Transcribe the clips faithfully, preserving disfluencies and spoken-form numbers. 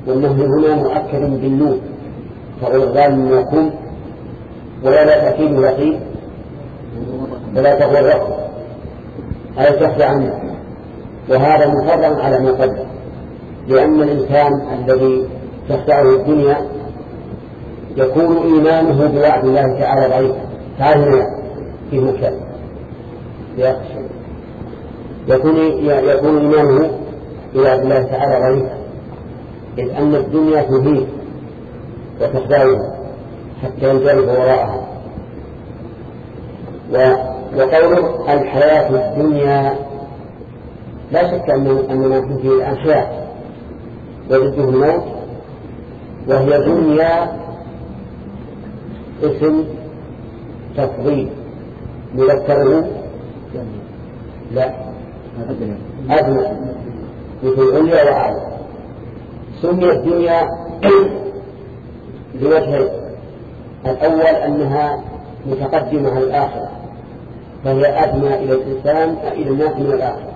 والنهي هنا مؤكد بالنون فغرغان يكون ولا تأكيد يقين ولا تغرق أي تخفى عنه، وهذا محرم على ما قبل، لأن الإنسان الذي تخدعه الدنيا يكون إيمانه بوعد الله تعالى ضعيفا. تعالى في مكان يكون يكون إيمانه بوعد الله تعالى ضعيفا، إذ أن الدنيا تهيج وتخدعه حتى ينجرف وراءها. وقوله الحياة الدنيا لا شك أننا فيه الآن حياة وضده الموت، وهي دنيا اسم تفضيل مذكره لا أدنى مثل عليا وأعلى. سمي الدنيا لوجهين: الأول أنها متقدمة على الآخرة فهي أدنى إلى الإنسان إلى الناس من الآخرة،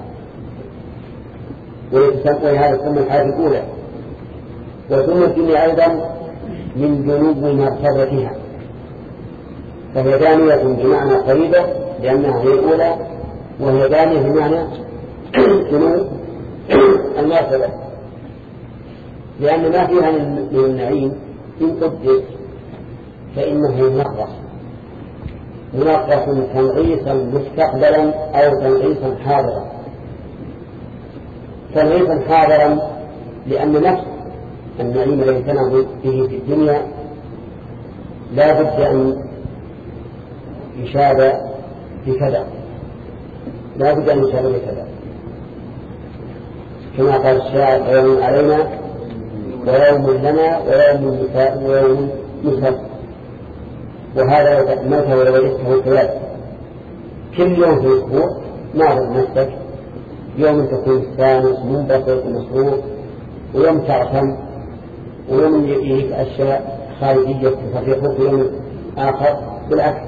ويتسمى هذا اسم الحياة الأولى. وثم الدنيا أيضا من جنوب مرتبتها فهي دانية بمعنى قريبة لأنها هي الأولى، وهي دانية بمعنى جنوب المرتبة، لأن ما فيها من النعيم إن قدر فإنه ينقص منقص تنغيصا مستقبلا أو تنغيصا حاضرا. تنغيصا حاضرا لأن نفس النعيم الذي كان به في الدنيا لا بد أن يشاب بكذا، لا بد أن يشاب بكذا، كما قال الشاعر: يوم علينا ويوم لنا ويوم نساء ويوم نساء. وهذا لو تأملته ولو وجدته كذلك كل يوم في الأسبوع ناظر نفسك، يوم تكون ثاني منبسط مسرور، ويوم تعتم، ويوم يجيك أشياء خارجية تفرقك، ويوم آخر بالعكس.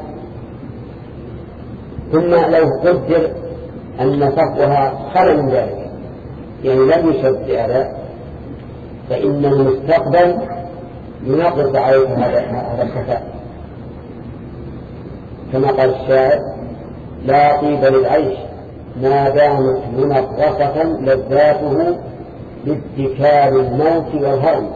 ثم لو قدر أن صفوها خل من ذلك، يعني لم يشد بهذا، فإن المستقبل ينقص عليك هذا الخفاء، كما قال الشاعر: لا طيب للعيش ما دامت منغصة لذاته باتكال الموت والهرم.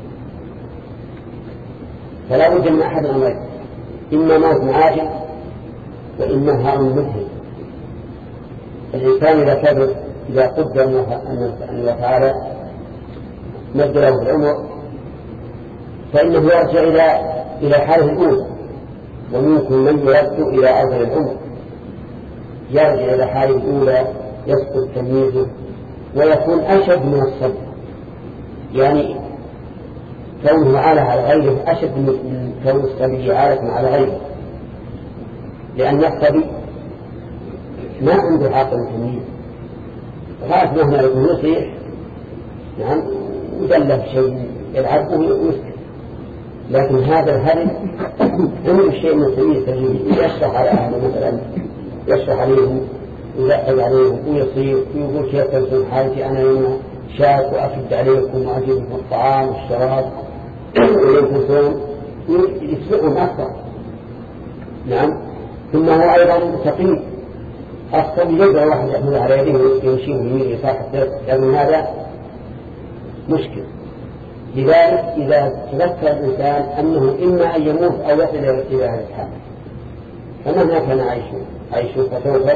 فلا بد من أحد الأمرين: إما موت عاجل وإما هرم مذهل. الإنسان إذا كبر إذا قدر أن الله تعالى مد له العمر فإنه يرجع إلى إلى حاله الأولى، ومنكم من يرد إلى أرض العمر، يرجع إلى حاله الأولى، يسقط تمييزه ويكون أشد من الصبر، يعني كونه عالة على غيره أشد من كون الصبي عالة على غيره، لأن الصبي ما عنده عقل تمييز، غاية مهما يكون يصيح نعم يدلف شيء يلعبه ويسكت، لكن هذا الهرم عنده شيء من التمييز يشرح على أهله، مثلا يشرح عليهم ويلعب عليهم ويصير ويقول كيف تنسون حالتي أنا يوم شاك وأفد عليكم وأجيبكم الطعام والشراب وينفسون يسمعهم أكثر. نعم. ثم هو أيضا تقييد أصلا يجب واحد يحمل على يده ويمشيه ويميل يصاحب لأن هذا مشكل. لذلك إذا تذكر الإنسان أنه إما أن يموت أو يصل إلى هذا الحال فمهما كان عيشه عيشه فسوف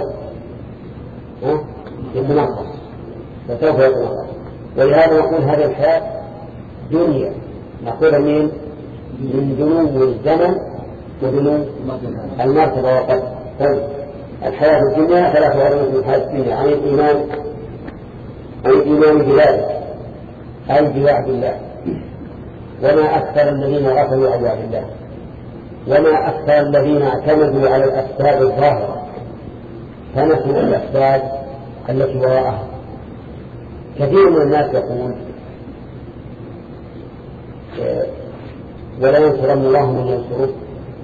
يتنقص فسوف يتنقص. ولهذا نقول هذه الحياة دنيا نقول من من دنو الزمن ودنو المرتبة وقد طيب. الحياة الدنيا ثلاثة أربعة من الحياة الدنيا عن الإيمان عن الإيمان بذلك أي بوعد الله، وما أكثر الذين غفلوا عن وعد الله، وما أكثر الذين اعتمدوا على الأسباب الظاهرة فنسوا الأسباب التي وراءها. كثير من الناس يقول ولا ينصرن الله من ينصره.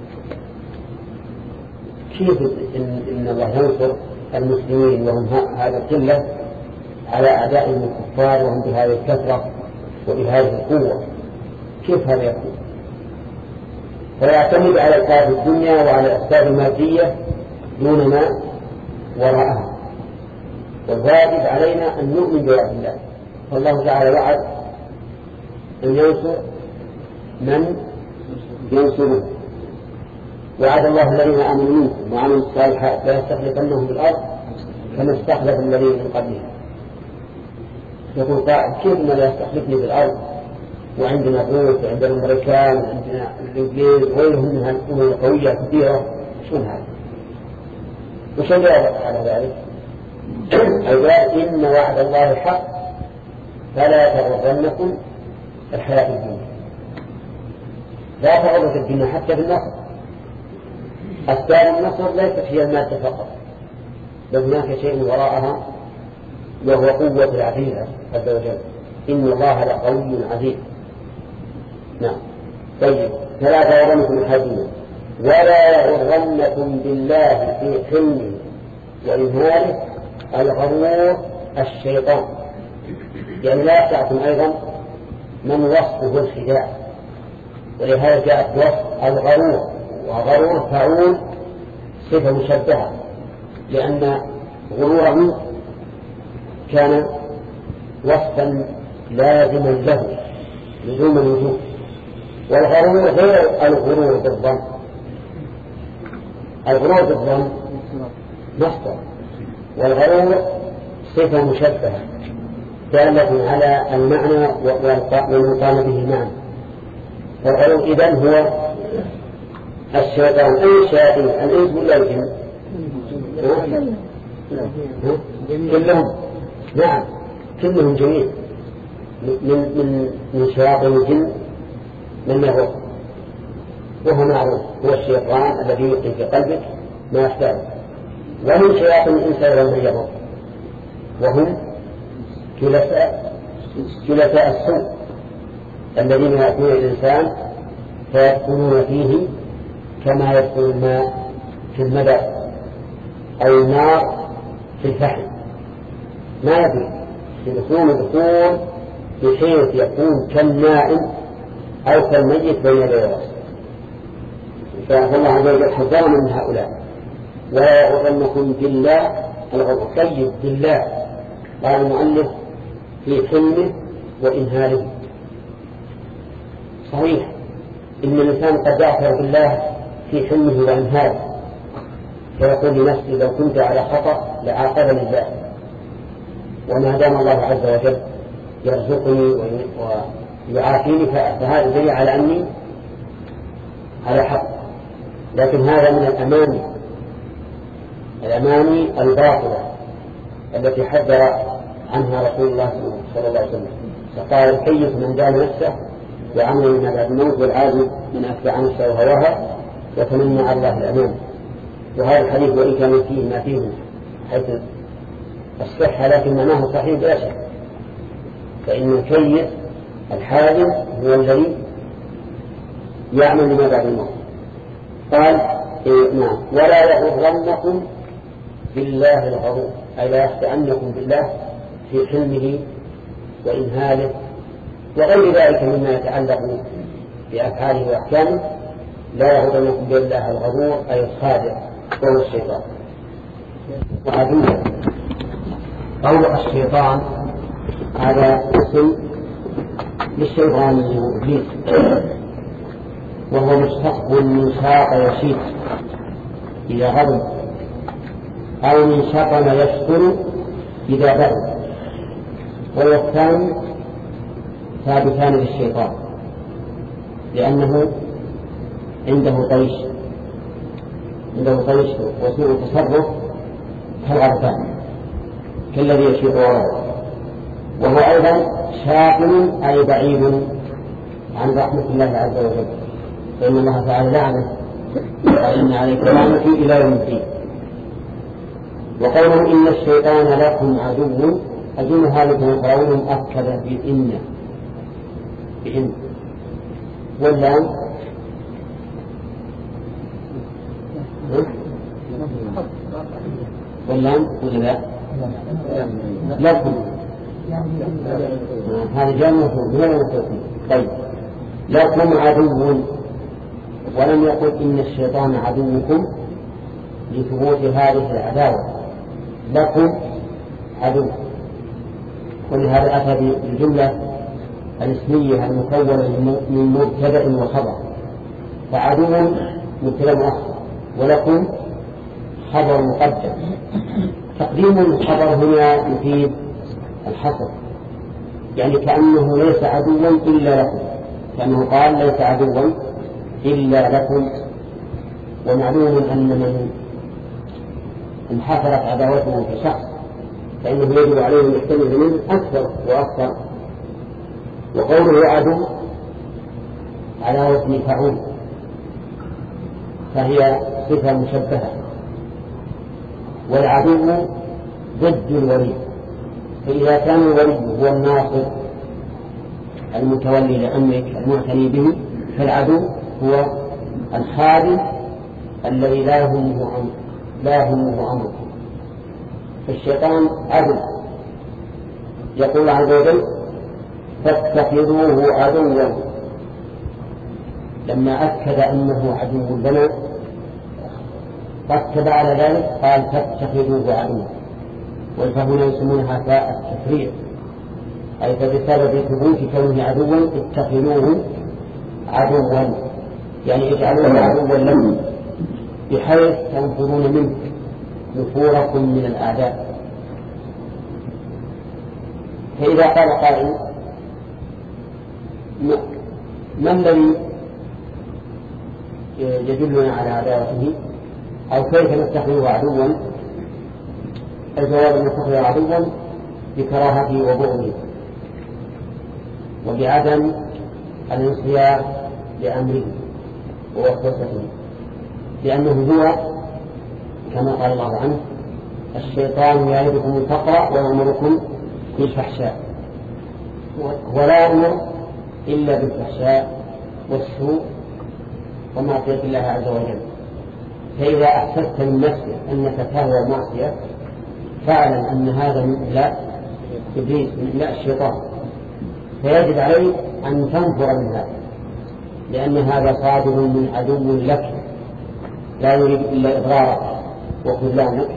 كيف إن, إن الله ينصر المسلمين وهم هذا القلة على أعدائهم الكفار وهم بهذه الكثرة وبهذه القوة، كيف هذا يكون؟ فيعتمد على الأسباب الدنيا وعلى الأسباب المادية دون ما وراءها. والواجب علينا أن نؤمن بوعد الله، فالله تعالى وعد أن ينصر من ينصره. وعد الله الذين آمنوا منكم وعملوا الصالحات ليستخلفنهم في الأرض كما استخلف الذين من قبلهم. يقول قائل كيف ما لا يستخلفني في الأرض وعندنا قوة وعندنا الأمريكان وعندنا الإنجليز وغيرهم من الأمم القوية كثيرة، شون هذا؟ وش الجواب على ذلك؟ قال إن وعد الله حق فلا تغرنكم الحياة الدنيا. لا تغرك الدنيا حتى في النصر. أسباب النصر ليست هي المادة فقط، بل هناك شيء وراءها وهو قوة العزيز عز وجل. إن الله لقوي عزيز. نعم. طيب، فلا تغرنكم الحياة الدنيا ولا يغرنكم بالله في حلمه وإمهاله الغرور الشيطان. يعني لا يستعتم أيضا من وصفه الخداع، ولهذا جاءت وصف الغرور، وغرور فعول صفة مشبهة، لأن غروره كان وصفا لازما له لزوم الوجود، والغرور غير الغرور بالظن. الغرور بالظن مصدر، والغرور صفة مشبهة دالة على المعنى والمقام به المعنى. فالغرور إذن هو الشيطان. أي الشياطين؟ الإنس ولا الجن؟ كلهم. نعم، كلهم جميع. من من من شياطين الجن من يغر، وهو معروف، هو الشيطان الذي يلقي في قلبك ما يحتاج. ومن شياطين الإنس أيضا من يغر، وهم ثلاثاء ثلاثاء السوء الذين يأتون الإنسان فيدخلون فيه كما يدخل الماء في المدى أو النار في الفحم، ما يدري يدخلون دخول بحيث يكون كالنائم أو كالميت بين يدي رأسه. فالله عز وجل حذرنا من هؤلاء. ولا يغرنكم بالله الغرور. طيب، بالله قال المؤلف في حلمه وإمهاله. صحيح إن الإنسان قد يعثر بالله في حلمه وإمهاله، فيقول لنفسه لو كنت على خطأ لعاقبني الله، وما دام الله عز وجل يرزقني ويعافيني فهذا دليل على أني على حق. لكن هذا من الأماني الأماني الباطلة التي حذر عنها رسول الله صلى الله عليه وسلم. فقال الكيس من دان نفسه وعمل من بعد الموت، والعاجز من أتبع نفسه وهواها وتمنى على الله الأمان. وهذا الحديث وإن كان فيه ما فيه حيث الصحة لكن معناه صحيح بلا شك. فإن الكيس الحازم هو الذي يعمل لما بعد الموت. قال إيه نعم. ولا يغرنكم بالله الغرور، أي لا يخدعنكم بالله في حلمه وإمهاله وغير ذلك مما يتعلق بأفعاله وأحكامه. لا يغرنكم بالله الغرور أي الخادع وهو الشيطان. وعدوه قول الشيطان هذا اسم للشيطان الإبليس، وهو مشتق من شاق يشيط إذا غضب، أو من شطن يشكر إذا بغض. والثاني ثابتان للشيطان لأنه عنده طيش عنده طيش وسوء التصرف كالغضبان كالذي يشيط وراءه. وهو أيضا شاغل أي بعيد عن رحمة الله عز وجل، فإن الله تعالى لعنه وإن عليك لعنتي إلى يوم الدين. وقوله إن الشيطان لكم عدو، أظن هذا قول أكد بإن بإن واللام واللام ولا لا لكم هذا جاء مفهوم غير مفهوم. طيب لكم عدو، ولم يقل إن الشيطان عدوكم لثبوت هذه العداوة، لكم عدو. ولهذا أتى بالجملة الاسمية المكونة من مبتدأ وخبر، فعدو مبتدأ مؤخر ولكم خبر مقدم. تقديم الخبر هنا يفيد الحصر، يعني كأنه ليس عدوا إلا لكم، كأنه قال ليس عدوا إلا لكم. ومعلوم أن من انحصرت عداوته في شخص فإنه يجب عليه أن يحتمل منه أكثر وأكثر. وقوله عدو على وزن فعول، فهي صفة مشبهة، والعدو ضد الولي. فإذا كان الولي هو الناصر المتولي لأمرك المعتني به، فالعدو هو الخادم الذي لا يهمه أمرك لا يهمه أمرك. فالشيطان عدو. يقول عز وجل فاتخذوه عدوا، لما أكد أنه عدو لنا رتب على ذلك قال فاتخذوه عدوا، والفهنا يسمونها فاء التفريع، أي فبسبب ثبوت كونه عدوا اتخذوه عدوا، يعني اجعلوه عدوا لكم بحيث تنفرون منه نفوركم من الأعداء. فإذا قال قائل ما الذي يدلنا على عداوته أو كيف نتخذه عدوا؟ الجواب أن نتخذه عدوا بكراهته وبغضه وبعدم الانصياع لأمره ووسوسته، لأنه هو كما قال الله عنه الشيطان يعدكم الفقر ويأمركم بالفحشاء، ولا يأمر إلا بالفحشاء والسوء ومعصية الله عز وجل. فإذا أحسست من نفسك أنك تهوى المعصية فاعلم أن هذا من إبلاء إبليس، من إبلاء الشيطان، فيجب عليك أن تنفر من هذا، لأن هذا صادر من عدو لك لا يريد إلا إضرارك وخذلانك.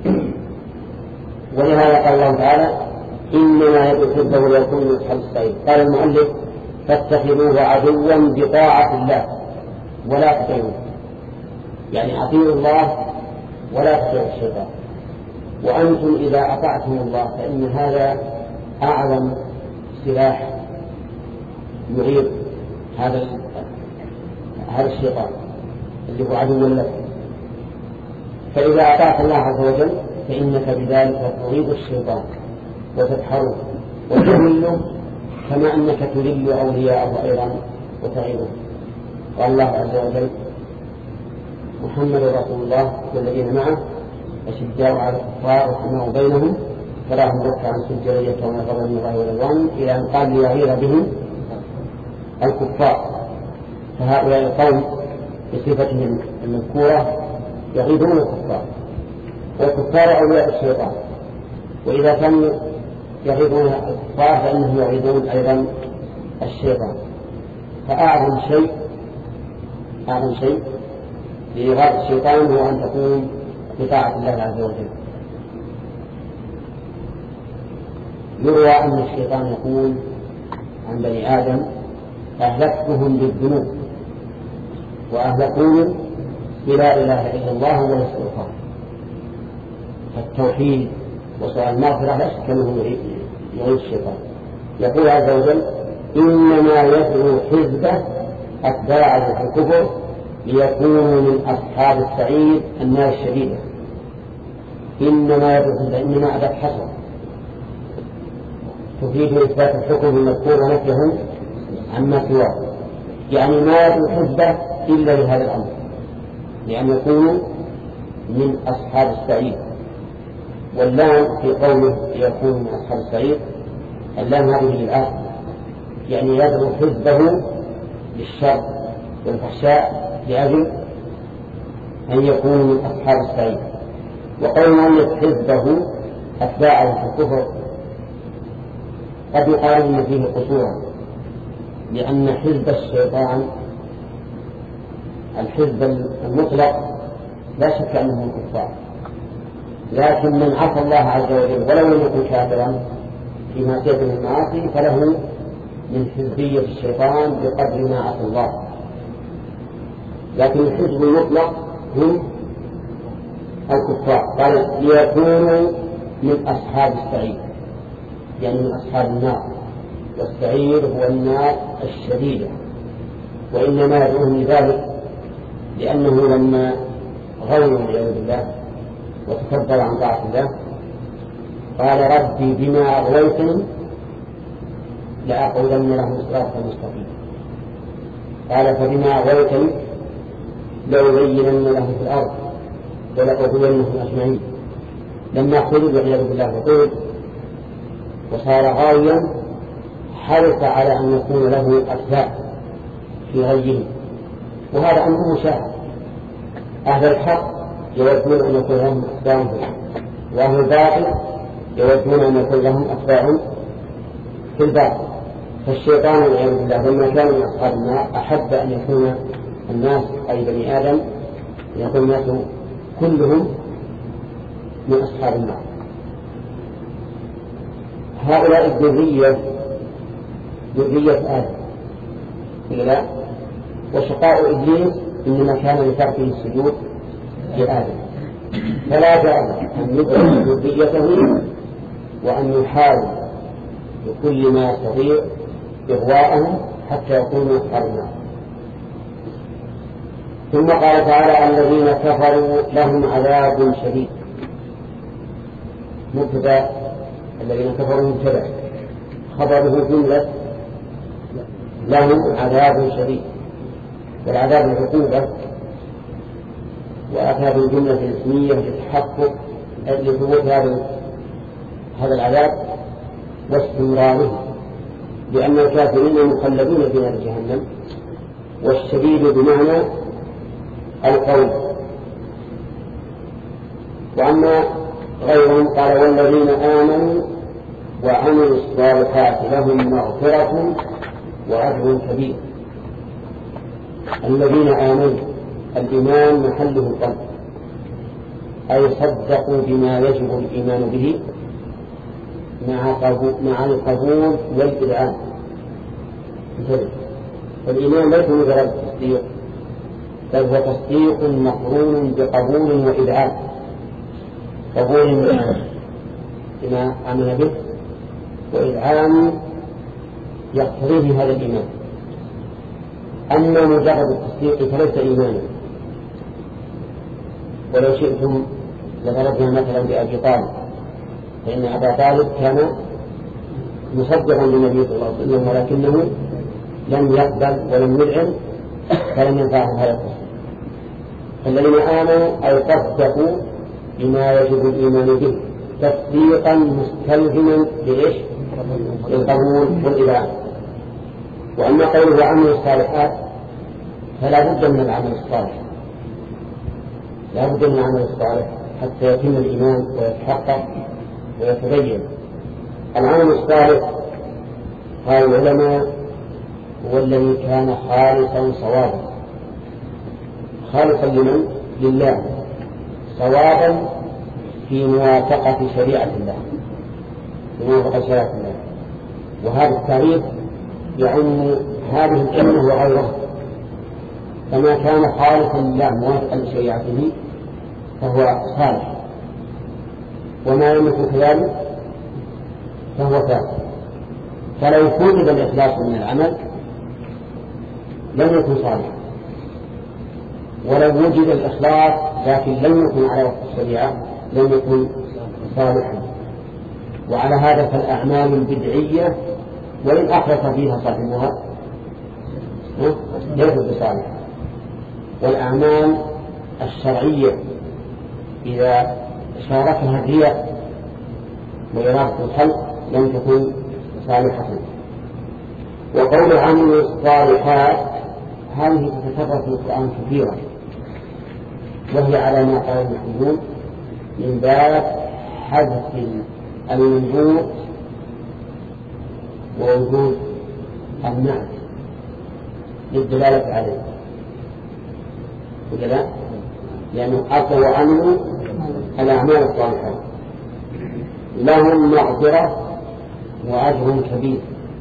ولهذا قال الله تعالى إنما يحبه ليكون من أصحاب السعير. قال المؤلف فاتخذوه عدوا بطاعة الله ولا تطيعوه، يعني أطيعوا الله ولا تطيعوا الشيطان. وأنتم إذا أطعتم الله فإن هذا أعظم سلاح يعيد هذا هذا الشيطان اللي هو عدو لك. فإذا أطعت الله عز وجل فإنك بذلك تعيد الشيطان وتدحره وتذله كما أنك تذل أولياءه أيضا وتعيده. قال الله عز وجل محمد رسول الله والذين معه أشداء على الكفار رحماء بينهم تراهم ركعا سجدا يبتغون فضلا من الله ورضوانه إلى أن قال ليغير بهم الكفار. فهؤلاء القوم بصفتهم المذكورة يغيظون الكفار، والكفار أولياء الشيطان، وإذا كانوا يغيظون الكفار فإنهم يغيظون أيضا الشيطان. فأعظم شيء أعظم شيء لإغاظ الشيطان هو أن تقوم بطاعة الله عز وجل. يروى أن الشيطان يقول عن بني آدم أهلكتهم بالذنوب وأهلكوني بلا إله إلا الله ولا سلطان. فالتوحيد وسؤال المغفرة لا شك أنه يعيد الشيطان. يقول عز وجل إنما يدعو حزبه أتباعه في الكفر ليكونوا من أصحاب السعير النار الشديدة. إنما يدعو حزبه، إنما أداة حصر تفيد إثبات الحكم المذكور ونفيه عما سواه، يعني ما يدعو حزبه إلا لهذا الأمر، لأن يكونوا من أصحاب السعير. واللام في قوله يكون من أصحاب السعير اللام هذه للآخر، يعني يدعو حزبه للشر والفحشاء لأجل أن يكونوا من أصحاب السعير. وقول مؤلف حزبه أتباعه في الكفر قد يقال إن فيه قصورا، لأن حزب الشيطان الحزب المطلق لا شك أنه من الكفار، لكن من عصى الله عز وجل ولو لم يكن كافرا في معصية من المعاصي فله من حزبية الشيطان بقدر ما عصى الله. لكن الحزب المطلق هم الكفار، قال ليكونوا من أصحاب السعير، يعني من أصحاب النار، والسعير هو النار الشديدة، وإنما يدعوهم لذلك لأنه لما غيروا والعياذ بالله وتكبر عن طاعة الله قال ربي بما أغويتني لأقعدن لهم صراطا مستقيما. قال فبما أغويتني لأزينن لهم في الأرض ولأغوينهم أجمعين. لما خلد والعياذ بالله وطول وصار غاويا حرص على أن يكون له أتباع في غيه، وهذا أمر مشاهد. أهل الحق يودون أن يكون لهم أتباع، وأهل الباطل يودون أن يكون لهم أتباع في الباطل. فالشيطان والعياذ بالله لما كان من أصحاب النار أحب أن يكون الناس أي بني آدم يكون الناس كلهم من أصحاب النار. هؤلاء الذرية ذرية آدم لا، وشقاء إبليس إنما كان لتركه السجود لآدم، فلا جاز أن يدعو ذريته وأن يحاول بكل ما يستطيع إغواءهم حتى يكونوا أصحاب النار. ثم قال تعالى الذين كفروا لهم عذاب شديد. مبتدأ الذين كفروا مبتدأ خبره جملة لهم عذاب شديد، والعذاب العقوبة، وأتى بالجملة الاسمية للتحقق لثبوت هذا العذاب واستمراره، لأن الكافرين مخلدون في نار جهنم. والشديد بمعنى القول. وأما غيرهم قال والذين آمنوا وعملوا الصالحات لهم مغفرة وأجر كبير. الذين آمنوا، الإيمان محله القلب، أي صدقوا بما يجب الإيمان به مع القبول والإذعان. فالإيمان ليس مجرد تصديق، بل هو تصديق مقرون بقبول وإذعان. قبول بما آمن به، وإذعان يقتضيه هذا الإيمان. أما مجرد التصديق فليس إيمانا. ولو شئتم لضربنا مثلا بأبي طالب، فإن أبا طالب كان مصدقا للنبي صلى الله عليه وسلم ولكنه لم يقبل ولم يذعن فلم ينفعه هذا التصديق. فالذين آمنوا أي صدقوا بما يجب الإيمان به تصديقا مستلزما لإيش؟ للقبول والإذعان. وأما قوله عمل الصالحات فلا بد من العمل الصالح، لا بد من العمل الصالح حتى يتم الإيمان ويتحقق ويتبين. العمل الصالح قال العلماء هو الذي كان خالصا صوابا. خالصا لمن؟ لله، صوابا في موافقة شريعة الله، في موافقة شريعة الله. وهذا التعريف يعم هذه الأمة وغيرها، فما كان خالصا لله موافقا لشريعته فهو صالح، وما لم يكن كذلك فهو فاسد. فلو فوجد الإخلاص من العمل لم يكن صالحا، ولو وجد الإخلاص لكن لم يكن على وفق الشريعة لم يكن صالحا. وعلى هذا فالأعمال البدعية وإن أخلص فيها صاحبها ليست بصالحة، والأعمال الشرعية إذا شاركها الرياء وإرادة الخلق لم تكن صالحة. وقول عمل الصالحات هذه تتكرر في القرآن كثيرا، وهي على ما قال المحدثون من باب حذف المنبوط ووجود النعت للدلالة عليه وكذا، لأنه أتوا وعملوا الأعمال الصالحة لهم مغفرة وأجر كبير.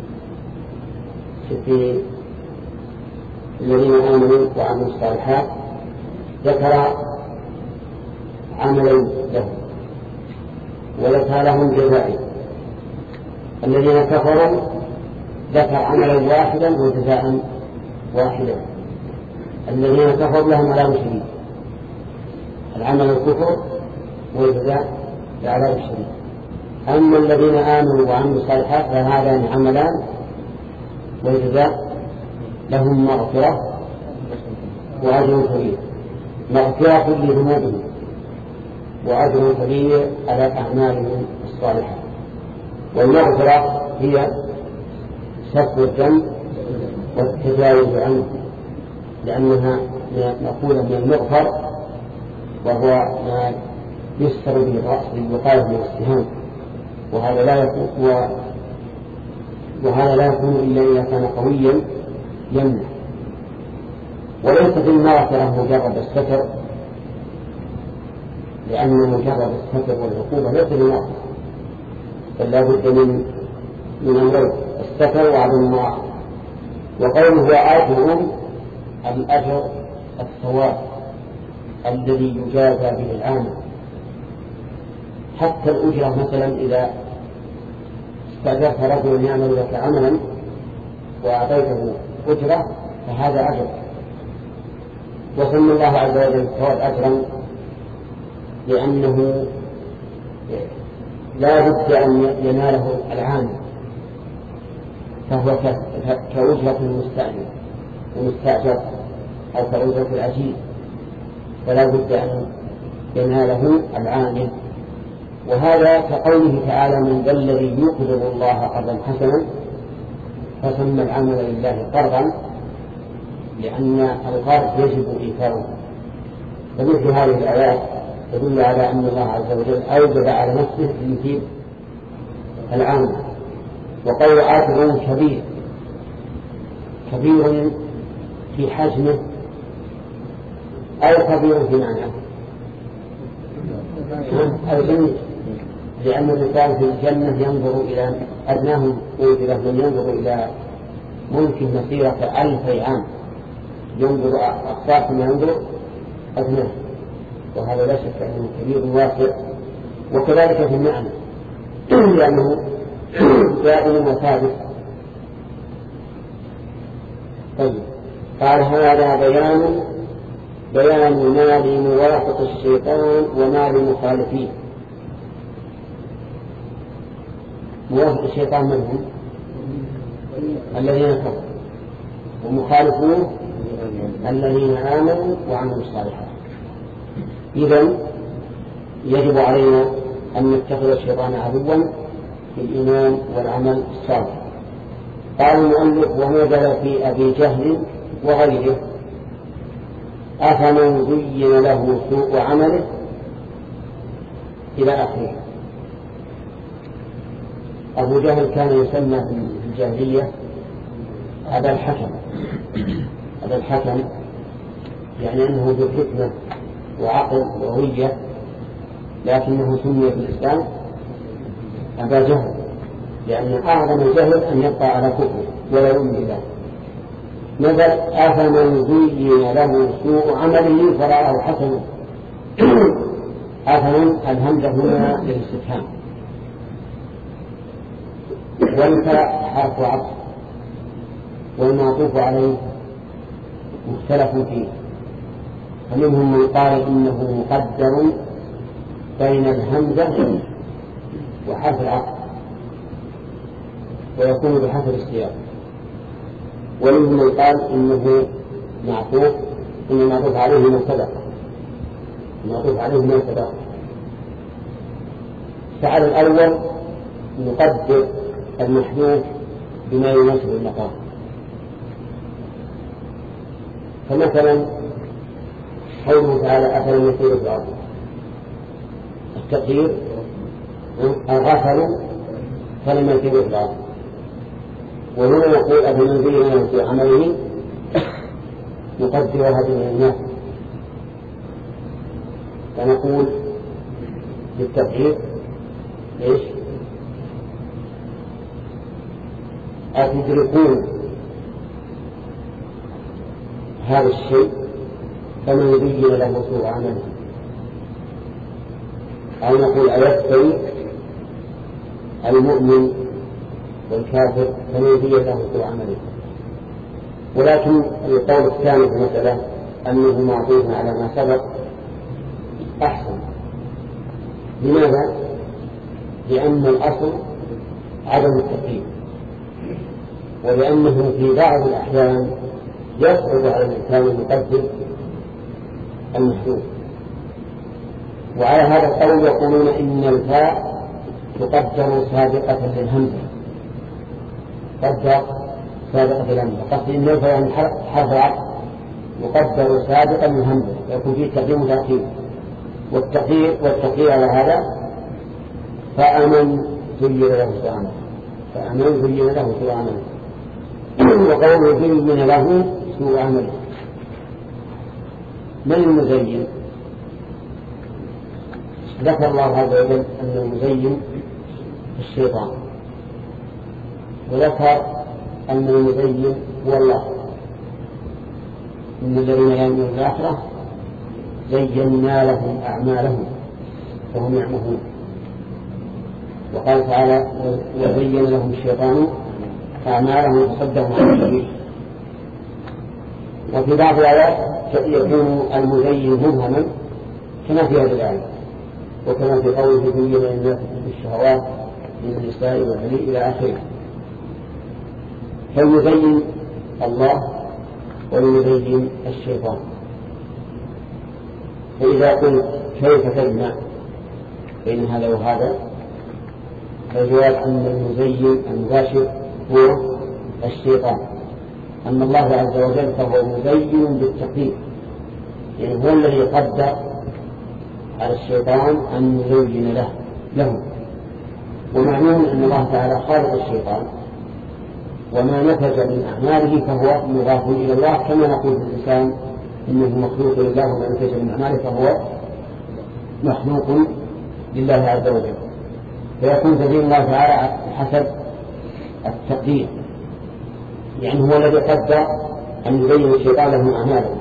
في الذين آمنوا وعملوا الصالحات ذكر عملا لهم وذكر لهم جزاء. الذين كفروا ذكر عملا واحدا وجزاء واحدا. الذين كفروا لهم عذاب شديد، العمل الكفر والجزاء العذاب الشديد. أما الذين آمنوا وعملوا الصالحات فهذان عملان والجزاء لهم مغفرة وأجر كبير، مغفرة لذنوبهم وأجر كبير على أعمالهم الصالحة. والمغفرة هي سفك الذنب والتجاوز عنه، لأنها مأخوذة من المغفر وهو ما يستر به الرأس للوقاية من السهام، وهذا لا يكون وهذا لا يكون إلا إذا كان قويا يمنع. وليس في المغفرة مجرد الستر، لأن مجرد الستر والعقوبة ليس بمغفرة، بل لا بد من من أمرين: الستر وعدم المعاقبة. وقوله وآجر الأجر الثواب الذي يجازى به العامل. حتى الأجرة مثلا إذا استأجرت رجلا يعمل لك عملا وأعطيته أجرة فهذا أجر، وسمى الله عز وجل الثواب أجرا لأنه لا بد أن يناله العامل، فهو كأجرة المستأجر المستأجر أو كأجرة العجيز، فلا بد أن يناله العامل. وهذا كقوله تعالى: من ذا الذي يقرض الله قرضا حسنا، فسمى العمل لله قرضا لأن القرض يجب إيثاره. فمثل هذه الآيات تدل على أن الله عز وجل أوجب على نفسه أن يثيب العامل. وقول آجر كبير، كبير في حجمه أو كبير في معناه أو جميل، لأن الإنسان في الجنة ينظر إلى أدناهم أوجد من ينظر إلى ممكن مسيرة ألفي عام، ينظر أقصاص ما ينظر أدناه، وهذا لا شك أنه كبير واسع. وكذلك في المعنى لأنه دائم وثابت. طيب، قال هذا بيان بيان ما لموافق الشيطان وما لمخالفيه. موافق الشيطان من هم؟ الذين كفروا، ومخالفون الذين آمنوا وعملوا الصالحات. إذن يجب علينا أن نتخذ الشيطان عدوا في الإيمان والعمل الصالح. قال المؤلف: ونزل في أبي جهل وغيره أفمن زين له سوء عمله إلى آخره. أبو جهل كان يسمى في الجاهلية أبا الحكم. أبا الحكم يعني أنه ذو حكمة وعقل وهوية، لكنه سمي في الإسلام أبا جهل، لأن أعظم الجهل أن يبقى على كفره ولا يؤمن بالله. نزل أفمن زين له سوء عمله فرآه حسنا. أفمن الهمزة هنا للاستفهام، والفاء حرف عطف، والمعطوف عليه مختلف فيه، فمنهم من قال إنه مقدر بين الهمزة وحرف العطف ويكون بحسب السياق، ومنهم من قال إنه معطوف إنه معطوف عليه مبتدأ معطوف عليه مبتدأ. فعلى الأول نقدر المحذوف بما يناسب المقام. فمثلا قوله تعالى: أفلم يسيروا في الأرض، التقدير غفلوا فلم يسيروا في الأرض، وهنا نقول أبن زين في عمله يقدر هذه الناس، فنقول للتقدير إيش؟ أتدركون هذا الشيء فمن يبين له سوء عمله، أو نقول أيستوي المؤمن والكافر فمن يبين له سوء عمله. ولكن القول الثاني في المسألة أنه معطوف على ما سبق أحسن. لماذا؟ لأن الأصل عدم التقييد، ولأنه في بعض الأحيان يصعب على الإنسان أن يقدر المحدود. وعلى هذا القول يقولون إن الفاء تقدر سابقة للهمزة، تقدر سابقة للهمزة، قصد إن الفاء يعني حرف العطف يقدر سابقا للهمزة، يكون فيه تقديم وتأخير. والتقدير والتقدير على هذا فأمن زين له سوء عمله، فأمن زين له سوء عمله، وقوله زين له سوء عمله. من المزين؟ ذكر الله عز وجل أن المزين الشيطان، وذكر أن المزين هو الله. إن الذين لا يؤمنون بالآخرة زينا لهم أعمالهم فهم يعمهون. وقال تعالى وزين لهم الشيطان أعمالهم فصدهم عن السبيل. وفي بعض الآيات يكون المزين مبهما كما في هذه الآية، وكما في قوله زين للناس بالشهوات من النساء والحلي إلى آخره. فالمزين الله والمزين الشيطان. فإذا قلت كيف تجمع بين هذا وهذا، فالجواب أن المزين المباشر هو الشيطان، أما الله عز وجل فهو مزين بالتقدير، يعني هو الذي قدر على الشيطان أن يزين له له ومعلوم أن الله تعالى خالق الشيطان، وما نتج من أعماله فهو مضاف إلى الله، كما نقول في الإنسان إنه مخلوق لله، وما نتج من أعماله فهو مخلوق لله عز وجل. فيكون تزيين الله تعالى حسب التقدير، يعني هو الذي قدر أن يزين الشيطان له أعماله.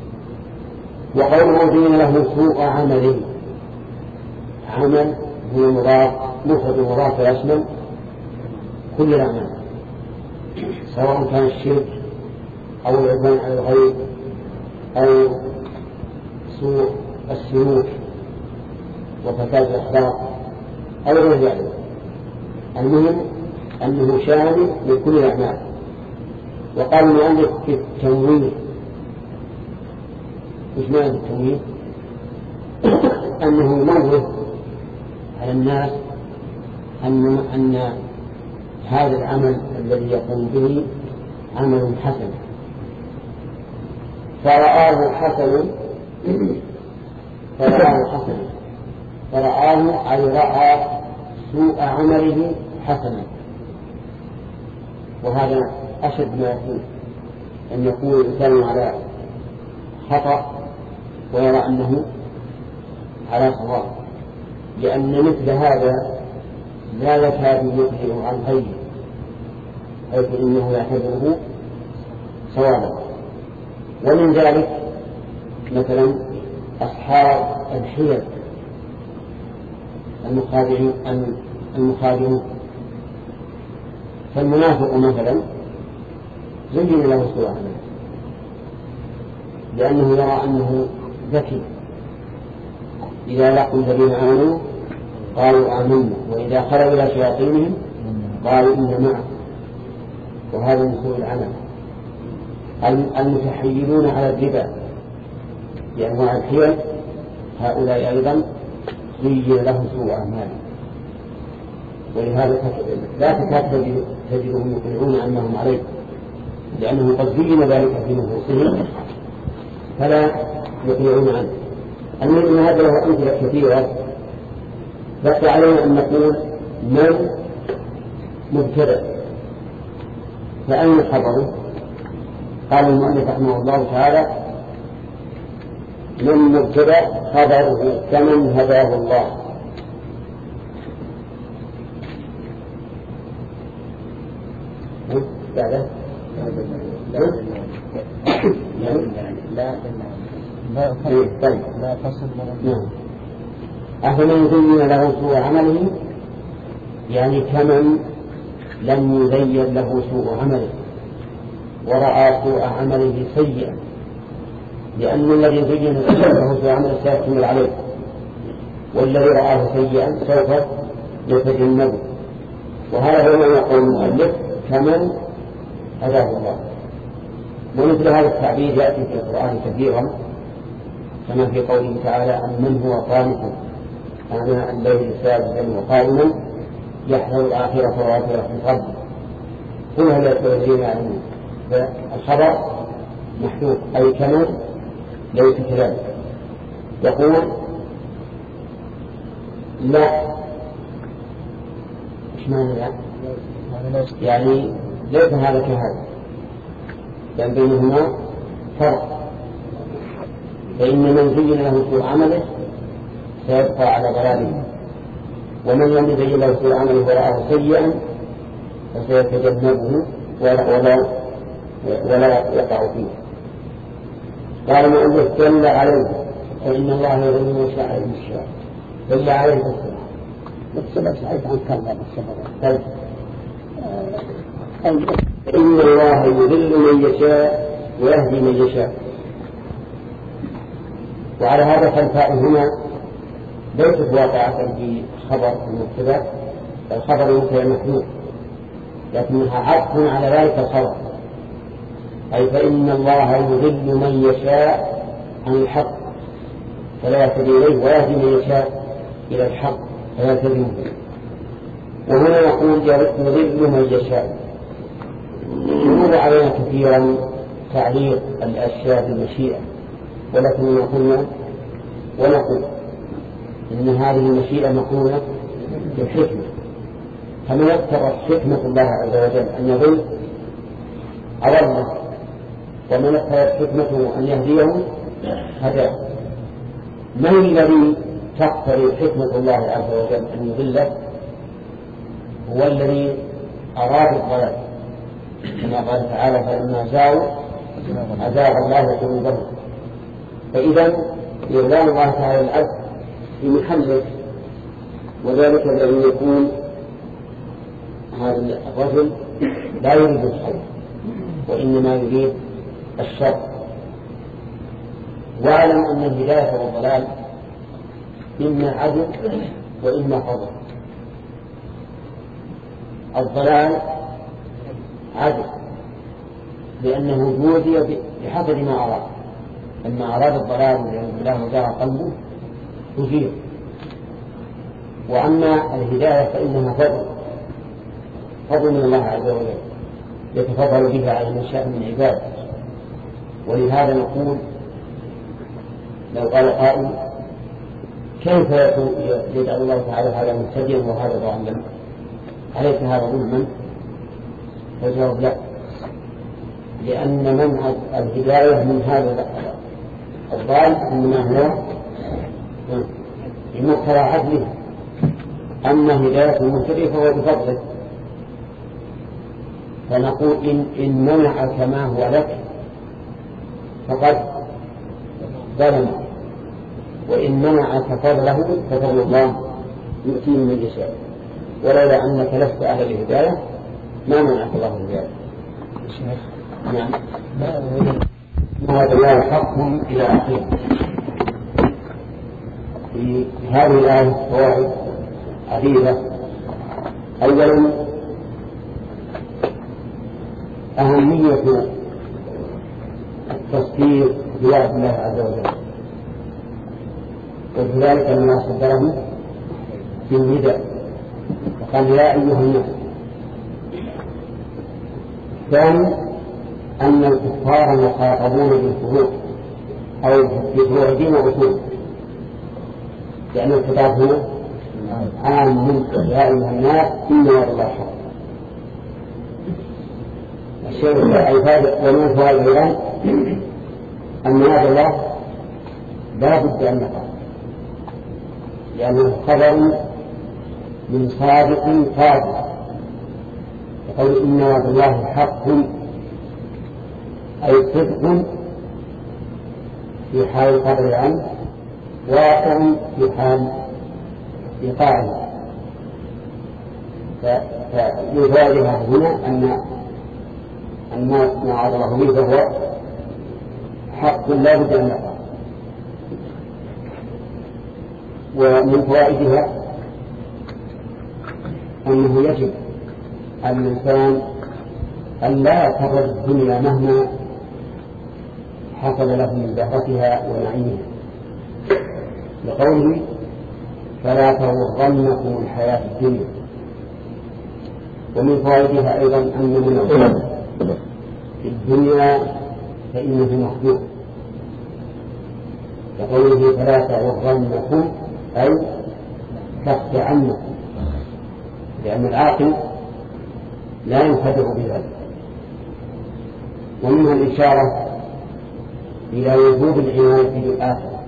وقوله زين له سوء عمله، عمل هو مضاف مفرد مضاف يشمل كل الأعمال، سواء كان الشرك أو العدوان على الغير أو سوء السلوك وفساد الأخلاق أو غير ذلك. المهم أنه شامل لكل الأعمال. وقال المؤلف في التنويه، مش معنى التنويه؟ أنه ينوه على الناس أن أن هذا العمل الذي يقوم به عمل حسن، فرآه حسن فرآه حسن فرآه أي رأى سوء عمله حسنا. وهذا أشد ما يكون، أن يكون الإنسان على خطأ ويرى أنه على صواب، لأن مثل هذا لا يكاد يظهر عن غيره، حيث إنه يعتبره صوابا. ومن ذلك مثلا أصحاب الحيل المخادعون، فالمنافق مثلا زين له سوء عمله، لأنه يرى أنه ذكي، إذا لقوا الذين آمنوا قالوا آمنا، وإذا خلوا إلى شياطينهم قالوا إن معه. وهذا من سوء العمل. المتحيلون على الربا بأنواع الحيل، هؤلاء أيضا زين لهم سوء أعمالهم، ولهذا لا تكاد تجدهم يقنعون أنهم عليه، لأنه قد زين ذلك في نفوسهم فلا يقنعون عنه. المهم أن هذا له أمثلة كثيرة، بقي علينا أن نقول من مبتدأ فأين خبره؟ قال المؤلف رحمه الله تعالى من مبتدأ خبره كمن هداه الله. لا لا لا تصل أفمن زين له سوء عمله يعني كمن لم يزين له سوء عمله ورأى سوء عمله سيئا، لأن الذي زين له سوء عمله سيكمل عليه، والذي رآه سيئا سوف يتجنبه. وهذا هو ما يقول المؤلف كمن هداه الله. ومثل هذا التعبير يأتي في القرآن كثيرا، كما في قوله تعالى أمن هو قانت آناء الليل ساجدا وقائما يحذر الآخرة وآخرة من قبل هو هل يتوجين عنه. فالخبر محدود أي كمن ليس كذلك. يقول لا، إيش معنى لا؟ يعني ليس هذا كهذا، بل بينهما فرق. فإن من زين له سوء عمله سيبقى على ضلاله، ومن لم يزين له سوء عمله ورآه سيئا فسيتجنبه ولا ولا يقع فيه. قال المؤلف دل عليه فإن الله يظن من شاء من شاء دل عليه بالسلام. السبب سعيد عن كذا السبب إن الله يذل من يشاء ويهدي من يشاء. وعلى هذا فالفاء هنا ليست واقعة في خبر المبتدأ، الخبر المبتدأ محذوف، لكنها عطف على ذلك الخبر، أي فإن الله يذل من يشاء عن الحق فلا يهتدي إليه ويهدي من يشاء إلى الحق فلا يهتدي إليه. وهنا يقول يذل من يشاء. يمر علينا كثيرا تعليق الأشياء بالمشيئة، ولكننا قلنا ونقول إن هذه المشيئة مقولة بالحكمة، فما يقتضت حكمة الله عز وجل أن يضل أضله، ومن اقتضت حكمته أن يهديه هداه. من الذي تقتضي حكمة الله عز وجل أن يضله؟ هو الذي أراد الضلال، كما قال تعالى فلما زاغوا أزاغ الله قلوبهم. فإذا إضلال الله تعالى العبد في محله، وذلك الذي يكون هذا الرجل لا يريد الخير وإنما يريد الشر. واعلم أن الهداية والضلال إما عدل وإما فضل. الضلال عدل لأنه جوزي بحسب ما أراد، لما أراد الضلال لأن الله زاغ قلبه تجيب. وأما الهداية فإنها فضل فضل من الله عز وجل يتفضل به على من شاء من عباده. ولهذا نقول لو قال قائل كيف يجعل الله تعالى هذا مهتديا وهذا ضالا؟ أليس هذا ظلما؟ فالجواب لا، لأن منع الهداية من هذا الضال إنما هو بمقتضى عدله، أما هداية المهتدي فهو بفضله. فنقول إن, إن منعك ما هو لك فقد ظلم، وإن منعك فضله ففضل الله يؤتيه من يشاء، ولولا أنك لست أهل الهداية ما منعك الله الهداية. نعم هذا الله حق إلى آخره. في هذه الآية فوائد عديدة. أولا أهمية التصديق بوعد الله عز وجل، وكذلك لما صدره بالنداء وقال يا أيها الناس. ثاني أن الكفار مخاطبون بالفروع أو بفروع دين وأصول، لأن الخطاب هو عام من يا أيها الناس إن وعد الله حق. الشيء الفائدة ومن فوائد الآن أن وعد الله لا بد أن يقع، لأنه خبر من صادق صادق، يقول إن وعد الله حق، أي صدق في حال الخبر عنه، واقع في حال إيقاعه. فيفادها هنا أن أن ما وعد الله به فهو حق لا بد أن يقع. ومن فوائدها أنه يجب على الإنسان أن لا يغتر الدنيا مهما حصل له من زهرتها ونعيمها، لقوله فلا تغرنكم الحياة الدنيا. ومن فوائدها أيضا أن من الغرب في الدنيا فإنه مخدوع، لقوله فلا تغرنكم أي تخدعنكم، لأن العاقل لا ينخدع بذلك. ومنها الإشارة إلى وجوب العناية بالآخرة،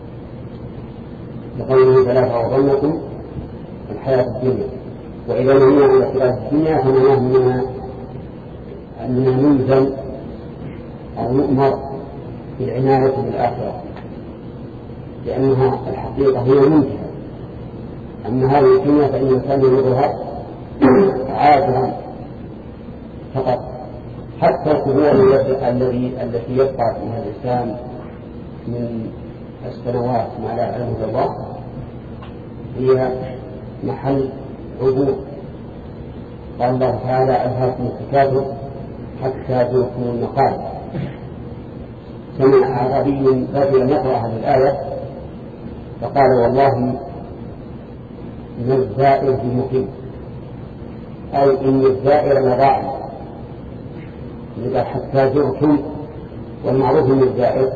لقوله فلا تغرنكم الحياة الدنيا. وإذا نهينا عن الحياة الدنيا فمعناه منها أننا نلزم أو نؤمر بالعناية بالآخرة، لأنها الحقيقة هي منتهى. أما هذه الدنيا فإن الإنسان يريدها عاجلا فقط، حتى القبور الذي التي يبقى فيها الإنسان من السنوات ما لا يعلمه الله هي محل عبور. قال الله تعالى ألهاكم التكاثر حتى زرتم المقابر. سمع أعرابي رجلا يقرأ هذه الآية فقال والله إن الزائر بمقيم، أي إن الزائر لضاع، إذا حتى زرتم، والمعروف من الزائر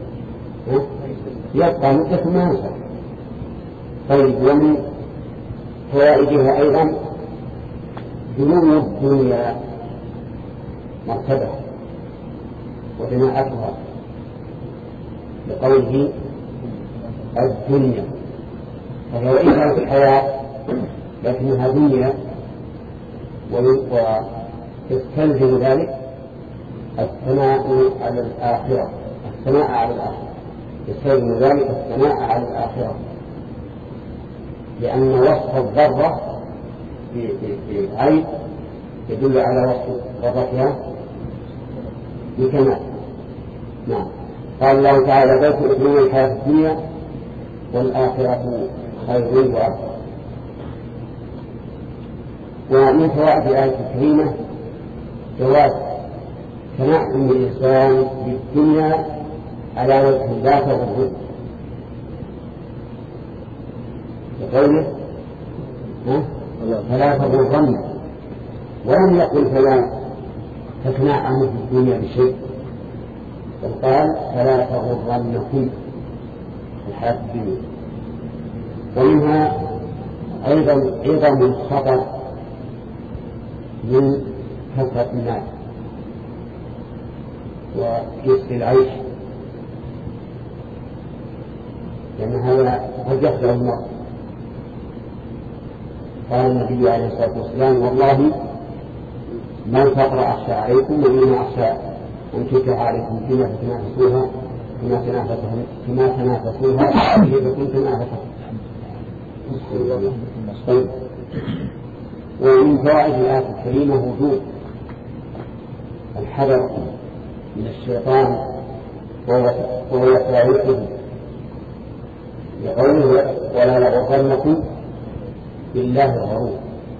يبقى مدة ما ينسى. طيب ومن فوائدها أيضا دنو الدنيا مرتبة ودناءتها، لقوله الدنيا، فهي وإن كانت الحياة لكنها دنيا، ويستلزم ذلك الثناء على الآخرة، الثناء على الآخرة يستلزم ذلك الثناء على الآخرة، لأن وصف الضرة في العين يدل على وصف ضرتها بكمال. نعم. قال الله تعالى بل تؤثرون الحياة الدنيا والآخرة خير وأبقى. ومن فوائد الآية الكريمة جواز تنعم الإنسان بالدنيا على وجه لا تضره، بقوله فلا تضرن، ولم يقل فلا تتنعم في الدنيا بشيء، بل قال فلا تغرنكم الحياة الدنيا. ومنها أيضا عظم الخطر من كثرة الناس وكسر العيش، لأن هذا قد يخدع المرء. قال النبي عليه الصلاة والسلام والله ما الفقر أخشى عليكم وإنما أخشى أن تفتح عليكم فيما تنافسوها فيما تنافسوها فيما تنافسوها إذا كنتم تنافسوها. ومن فوائد الآية الكريمة وجوب الحذر من الشيطان وهو ثالثه، لقوله ولا يغرنكم بالله الغرور.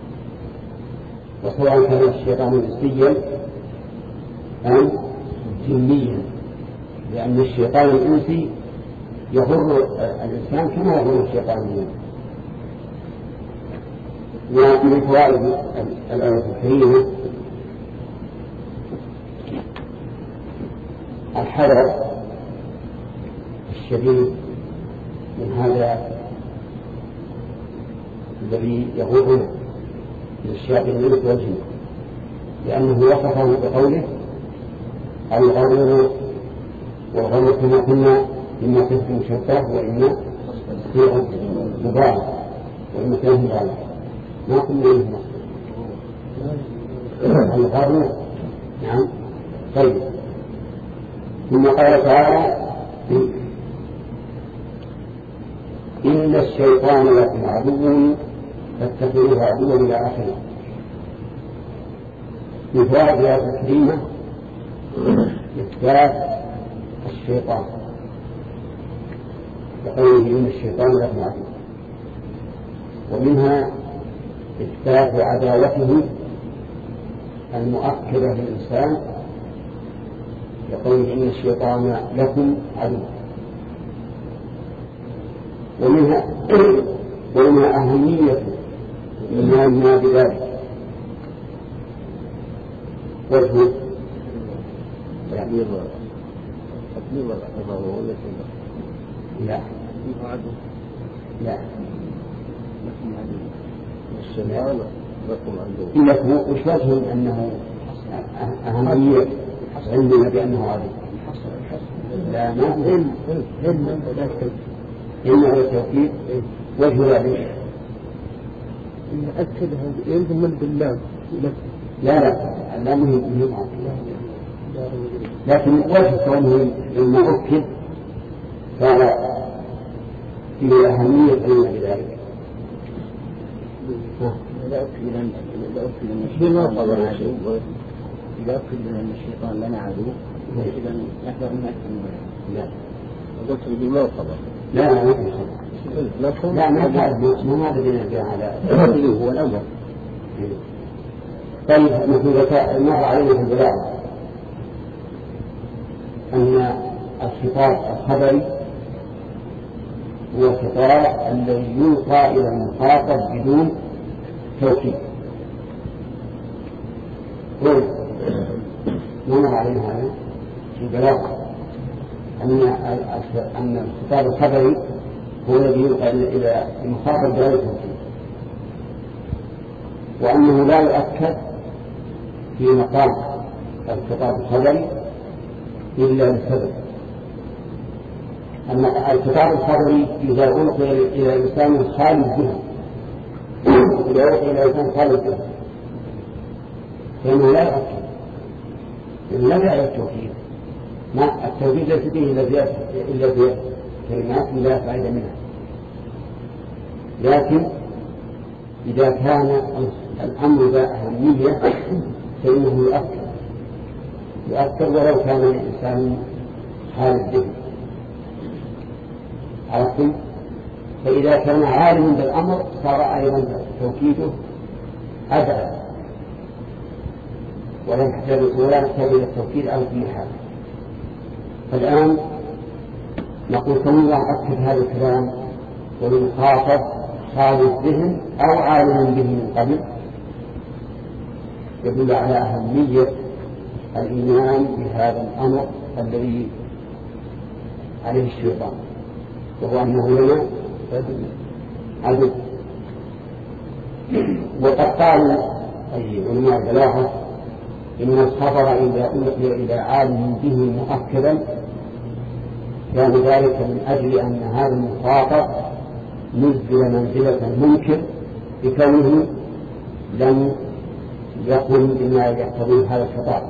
وسواء كان الشيطان إنسيا أم جنيا، لأن الشيطان الإنسي يغر الإنسان كما يغر الشيطان الجني. ومن فوائد الآية الكريمة الحذر الشديد من هذا الذي يغرنا من الشياطين الإنس والجن، لأنه وصفه بقوله الغرور، والغرور كما قلنا إما صفة مشبهة وإما صيغة مبالغة وإما صيغة مبالغة، ما قلنا إنه الغرور. نعم. طيب، ثم قال تعالى إن الشيطان لكم عدو فاتخذوه عدوا إلى آخره. من فوائد هذه الكلمة إثبات الشيطان، بقوله إن الشيطان لكم عدو، ومنها إثبات عداوته المؤكدة للإنسان، بقوله إن الشيطان لكم عدو. ومنها ومنها أهمية إيماننا بذلك. وجه تكبير تكبير العظمة ولا شيء؟ لا لا لكم عدو الشيطان لكم عدو. لكم وش وجه أنه أهمية علمنا بأنه عدو؟ لا ما علم علم علم على التوكيد. وجه ذلك أكد يلزم من بالله. لا لا لا مهم، لكن وجه كونه لما أكد فهو فيه أهمية علم بذلك. لا أكد لأن الشيطان لنا عدو، إذا أكد لأن الشيطان لنا عدو إذا نحذر من أكد. لا قلت بالموت خبر. لا لا ما لا ما هذا ما هذا بناء على هو الأول. طيب، نحن مر علينا في البلاغة أن الخطاب الخبري هو الخطاب الذي يلقى إلى المخاطب بدون توكيد. مر علينا هذا في البلاغة أن الخطاب الخبري هو الذي يلقى إلى المخاطب بغير توكيد، وأنه لا يؤكد في مقام الخطاب الخبري إلا لسبب. أما الخطاب الخبري إذا ألقي إلى إنسان خالي الذهن، إذا ألقي إلى إنسان خالي الذهن فإنه لا يؤكد، إلا لا التوحيد. ما التوحيد ليس به إلا زيادة كلمات لا فائدة منها. لكن إذا كان الأمر ذا أهمية فإنه يؤثر يؤثر ولو كان الإنسان حال الذهن. عرفتم؟ فإذا كان عالما بالأمر صار أيضا توكيده أدعى، ولا يحتاج ولا يحتاج إلى التوكيد على كل حال. فالآن نقول كم الله أكد هذا الكلام وللخاطب خالي الذهن أو عالم به من قبل، يدل على أهمية الإيمان بهذا الأمر الذي عليه الشيطان، وهو أنه لنا عدو. وقد قال أي علماء البلاغة إن الخبر إذا ألقي إلى عالم به مؤكدا كان ذلك من أجل أن هذا المخاطب نزل منزلة المنكر بكونه لم يقل بما يقتضي هذا الخطاب.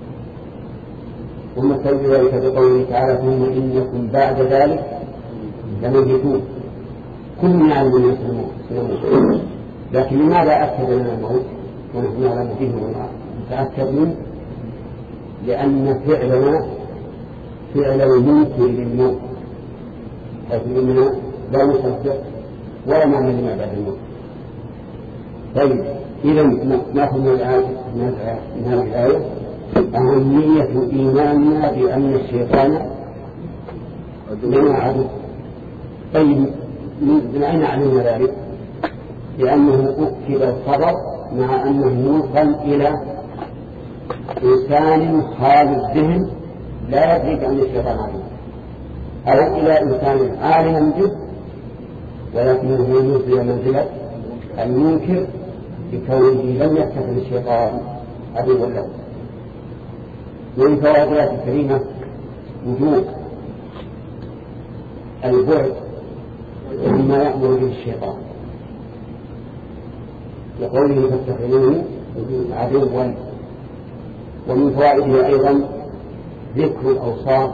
ومثل ذلك بقوله تعالى ثم إنكم بعد ذلك لميتون. كل يعلم الناس الموت، لكن لماذا أكد لنا الموت ونحن نعلم به ونتأكد منه؟ لأن فعلنا فعل المنكر للموت، حيث إننا لا نصدق ولا نعمل لما بعد الموت. طيب، إذا نأخذ من هذه الآية أهمية إيماننا بأن الشيطان لنا عدو. طيب، من أين علمنا ذلك؟ لأنه أكد الخبر مع أنه يوصل إلى إنسان خالي الذهن لا يدري بأن الشيطان عدو، أو إلى إنسان عالم به ولكنه ينزل منزلة المنكر بكونه لم يتخذ الشيطان عدو له. ومن فوائد الآية الكريمة وجوب البعد مما يأمر به الشيطان، لقوله فاتخذوه عدوا. ومن فوائده أيضا ذكر الأوصاف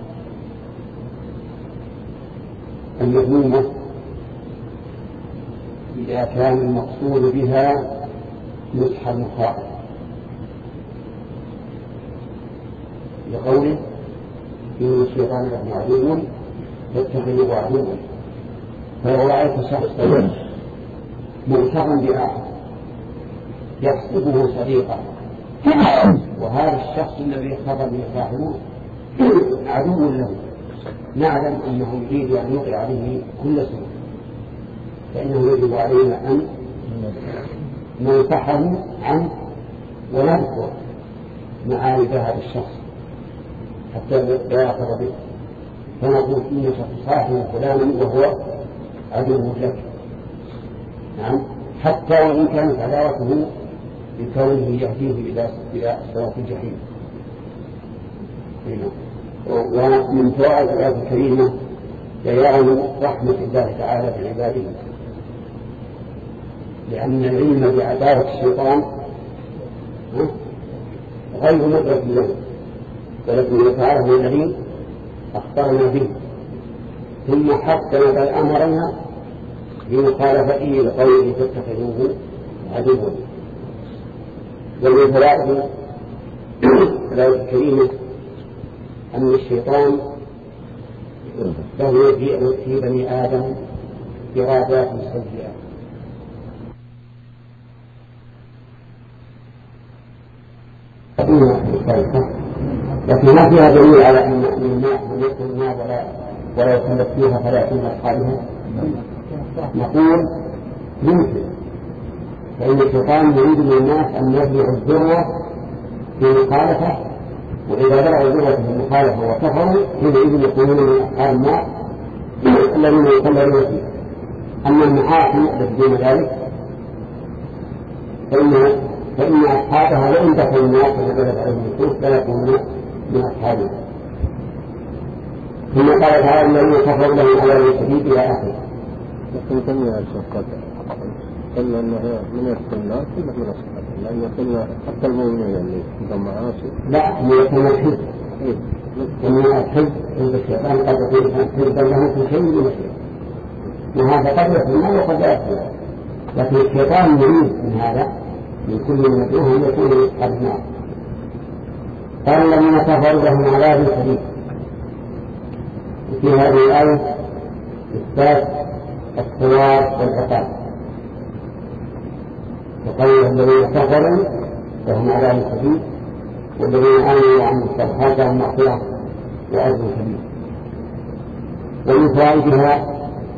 المذمومة إذا كان المقصود بها نصح المخاطب، لقوله إن الشيطان لكم عدو فاتخذوه عدوا. فلو رأيت شخصا مغترا بآخر يحسبه صديقا، وهذا الشخص الذي اختار به صاحبه عدو له، نعلم أنه يريد أن يوقع عليه كل سوء، فإنه يجب علينا أن ننصحه عنه ونذكر معارف هذا الشخص حتى لا يأخذ به، فنقول إن صاحب فلان وهو عدو لك. نعم، حتى وإن كانت عداوته بكونه يهديه إلى صراط الجحيم. ومن فوائد الآية الكريمة بيان رحمة الله تعالى بعباده، لأن العلم بعداوة الشيطان غير مدرك له، ولكن يفعله الذي أخبرنا به، ثم حتى بل أمرنا بمخالفته لقوله فاتخذوه عدوا. ومن فوائد الآية الكريمة أن الشيطان له يجيء في بني آدم إرادات سيئة، لكن ما فيها دليل على أن الناس من يكون النار ولا ولا يكلف فيها فلا يكون أصحابها. نقول يمكن، فإن الشيطان يريد من الناس أن يبلغ الذروة في المخالفة، وإذا بلغوا الذروة في المخالفة وكفروا حينئذ يكونون من أصحاب النار الذين يخلدون فيها. أما المعاصي التي دون ذلك فإن فإن أصحابها وإن دخلوا النار كما دلت عليهم النصوص لا يكونون من أصحابها. ثم قال تعالى الذين كفروا لهم عذاب شديد إلى آخره. لكن كم يشقق قلنا أنها من النار كلها من أصحابها، لأن قلنا حتى المؤمنين اللي عندهم معاصي لا يكون الحزب، ومن الحزب عند الشيطان قد يكون حزبا له في شيء من الشيء، وهذا قد يكون ما وقد لا يكون، لكن الشيطان يريد من هذا من كل من يدعوه أن يكون من أصحاب النار. قال الذين كفروا لهم عذاب شديد. وفي هذه الآية إثبات الثواب والعقاب، وقال الذين كفروا لهم عذاب شديد والذين آمنوا وعملوا الصالحات لهم مغفرة وأجر كبير. ومن فوائدها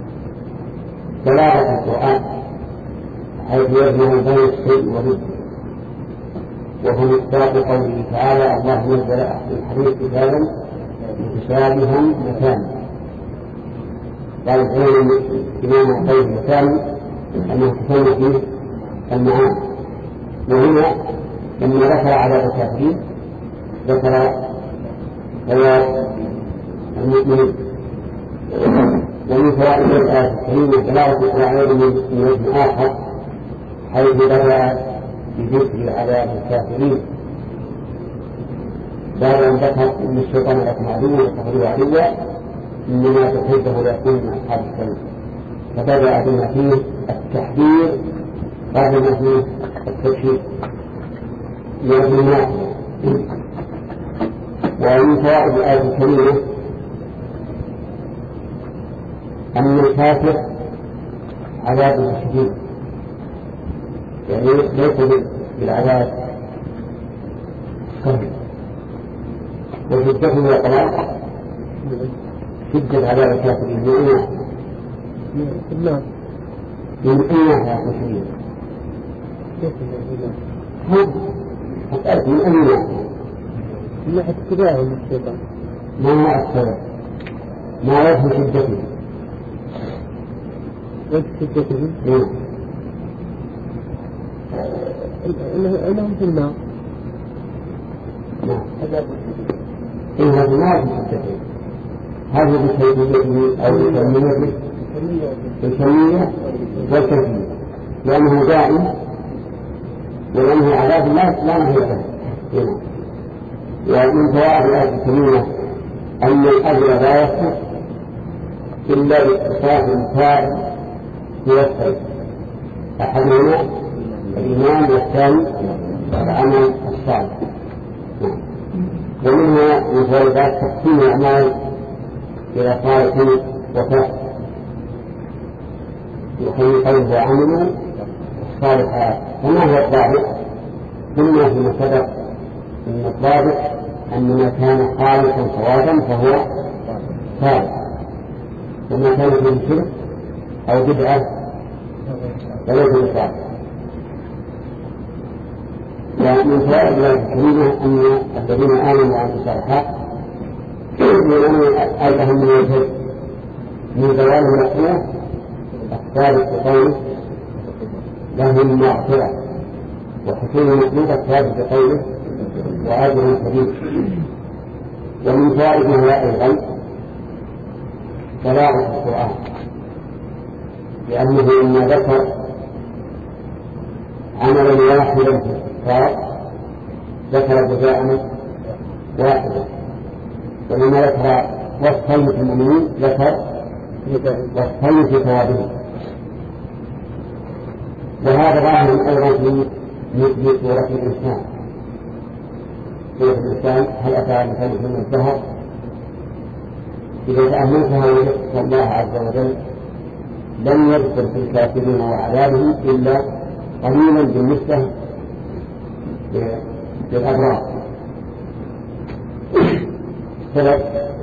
بلاغة القرآن حيث يجمع بين الشيء وضده، وهو مصداق قوله تعالى الله نزل أحسن الحديث كتابا متشابها مثاني. قال العلم إمام قوله مثاني أنه تسمى فيه المعاني. وهنا لما ذكر عذاب الكافرين ذكر ثواب المؤمنين. ومن فوائد الآية الكريمة بلاغة القرآن من وجه آخر حيث بدأ بذكر عذاب الكافرين بعد أن ذكر أن الشيطان لكم عدو واتخذوه عدوا إنما تحبه ليكون من أصحاب السبيل، فبدأ بما فيه التحذير قبل ما فيه التبشير لأجل الناس. ومن فوائد الآية الكريمة أن الكافر عذاب شديد، يعني ليس بالعذاب سهل، وشدته وقلال شدة عذاب الكافرين من من أين هذا شديد؟ أسألت من أين من ناحية اتباعه من الشيطان، ما هو السبب؟ ما وجه شدته؟ وجه شدته؟ نعم. إنهم في النار إن هذا ما في ستتين، هذا بكيفيته أو بكميته الكمية والكيفية، لأنه دائم ولأنه عذاب لا لا نهاية له. ومن فوائد الآية الكريمة أن الأجر لا يصح إلا باتصاف الفاعل بوصفين، أحدهما الإيمان والثاني العمل الصالح. ومنها من فوائد تقسيم الأعمال إلى صالح وفاسد، يخلي قوله عملوا الصالحات. وما هو الضابط؟ قلنا فيما سبق أن الضابط أن ما كان خالصا صوابا فهو صالح، وما كان فيه شرك أو بدعة فليس بصالح. ومن فوائد الله الكريمة أن الذين آمنوا وعملوا الصالحات يؤمنون أيضا من وجه من زوال المسؤولة الثابت بقوله لهم مغفرة، وحصول المطلوب الثابت بقوله وأجر كبير. ومن فوائدها أيضا بلاغة القرآن، لأنه إما ذكر عملا واحدا في الكفار ذكر جزاء واحدا، ولما ذكر وصفين في المؤمنين ذكر وصفين في ثوابهم. وهذا ظاهر أيضا في مثل سورة الإنسان. سورة الإنسان هل أتى مثل من الذهب؟ إذا تأملتها وجدت الله عز وجل لم يذكر في الكافرين وعذابهم إلا قليلا بالنسبة للأبرار. سبب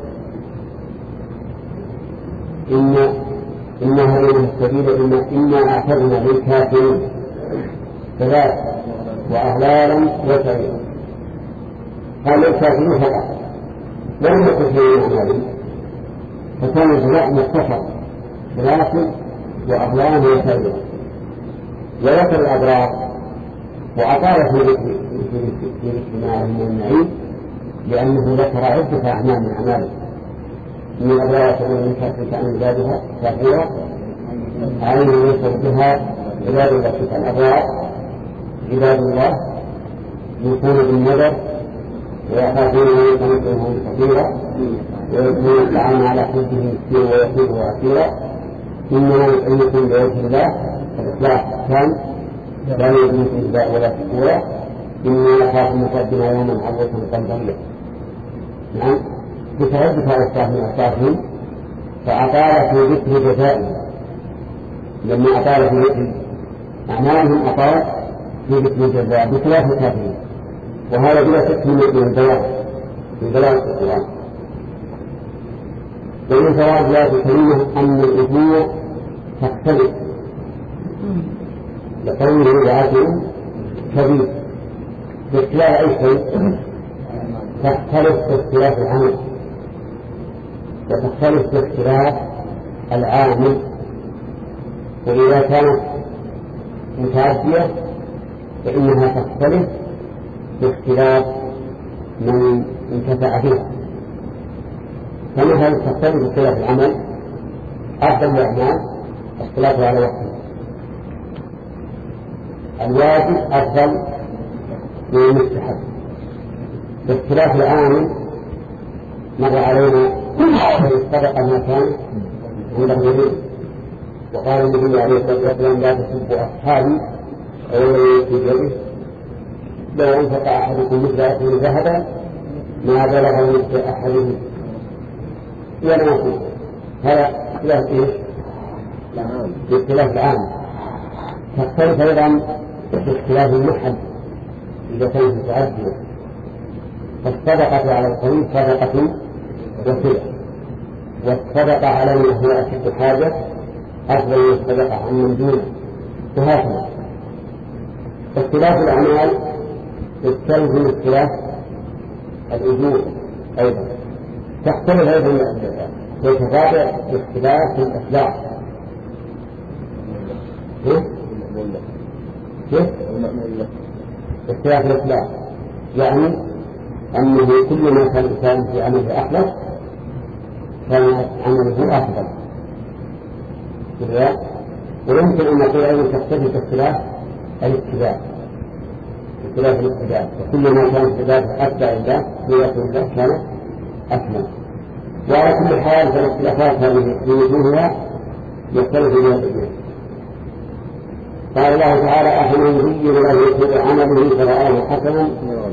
إن إن هذه السبيل إن إنا أعتدنا للكافرين ثلاث وأغلالا وسعيرا. قال الكافرين فقط لم يكن في أعمالهم، فكان الجزاء مختصر ثلاث وأغلالا وسعيرا. وذكر الأبرار وأطال في اجتماعهم والنعيم لأنه ذكر عدة أعمال من أعماله. من الأبرار يقولون من كثرة عن عبادها كثيرة عين يوصل بها عباد الله. الأبرار عباد الله يكون بالنذر ويخافون أن يكونهم كثيرا ويكون الطعام على حده مسكين ويحبه عسيرا. إنما يطعمكم بوجه الله الإصلاح كان لا يريد إجزاء ولا شكورا إني أخاف مقدما يوما عبوسا قمطريا. نعم بتردد على الصاحب والصاحبين فأطال في ذكر جزائهم. لما أطال في ذكر أعمالهم أطال في ذكر الجزاء بخلاف الكافرين، وهذا بلا شك من البلاغ من بلاغ القرآن. ومن فوائد الآية الكريمة أن الأذنية تختلف لقوله وأجر كبير باختلاف أي شيء، تختلف باختلاف العمل وتختلف باختلاف العامل. وإذا كانت متعدية فإنها تختلف باختلاف من انتفع فيها. فمثلا تختلف باختلاف العمل، أفضل الأعمال اختلاف على وقته، الواجب أفضل من المستحب. باختلاف العامل مر علينا فاستبق المكان عند الغريب وقال النبي عليه الصلاة والسلام لا تسبوا أصحابي أو الذي في بيده لو أنفق أحدكم مثل أحد ذهبا ما بلغ مثل أحدهم ولا نصيب. هذا اختلاف إيش؟ باختلاف العامل. تختلف أيضا باختلاف المحل إذا كانت متعدية، فالصدقة على القريب صدقة وسيلة، والصدقة على من هو أشد حاجة أفضل من الصدقة عن من دونه. وهكذا اختلاف الأعمال يستلزم اختلاف الأجور أيضا. تختلف أيضا وتتابع باختلاف الأسباب. كيف؟ اختلاف الأسباب يعني أنه كل ما كان الإنسان في عمله أخلص كان عمله أفضل. ويمكن أن نقول أيضا تختلف باختلاف الاتباع، اختلاف الاتباع، وكل ما كان اتباعه أتبع الله بوجه الله كان أكمل. وعلى كل حال فالاختلافات هذه بوجوهها يختلف بها الإيمان. قال الله تعالى: أفمن زين له سوء عمله فرآه حسنا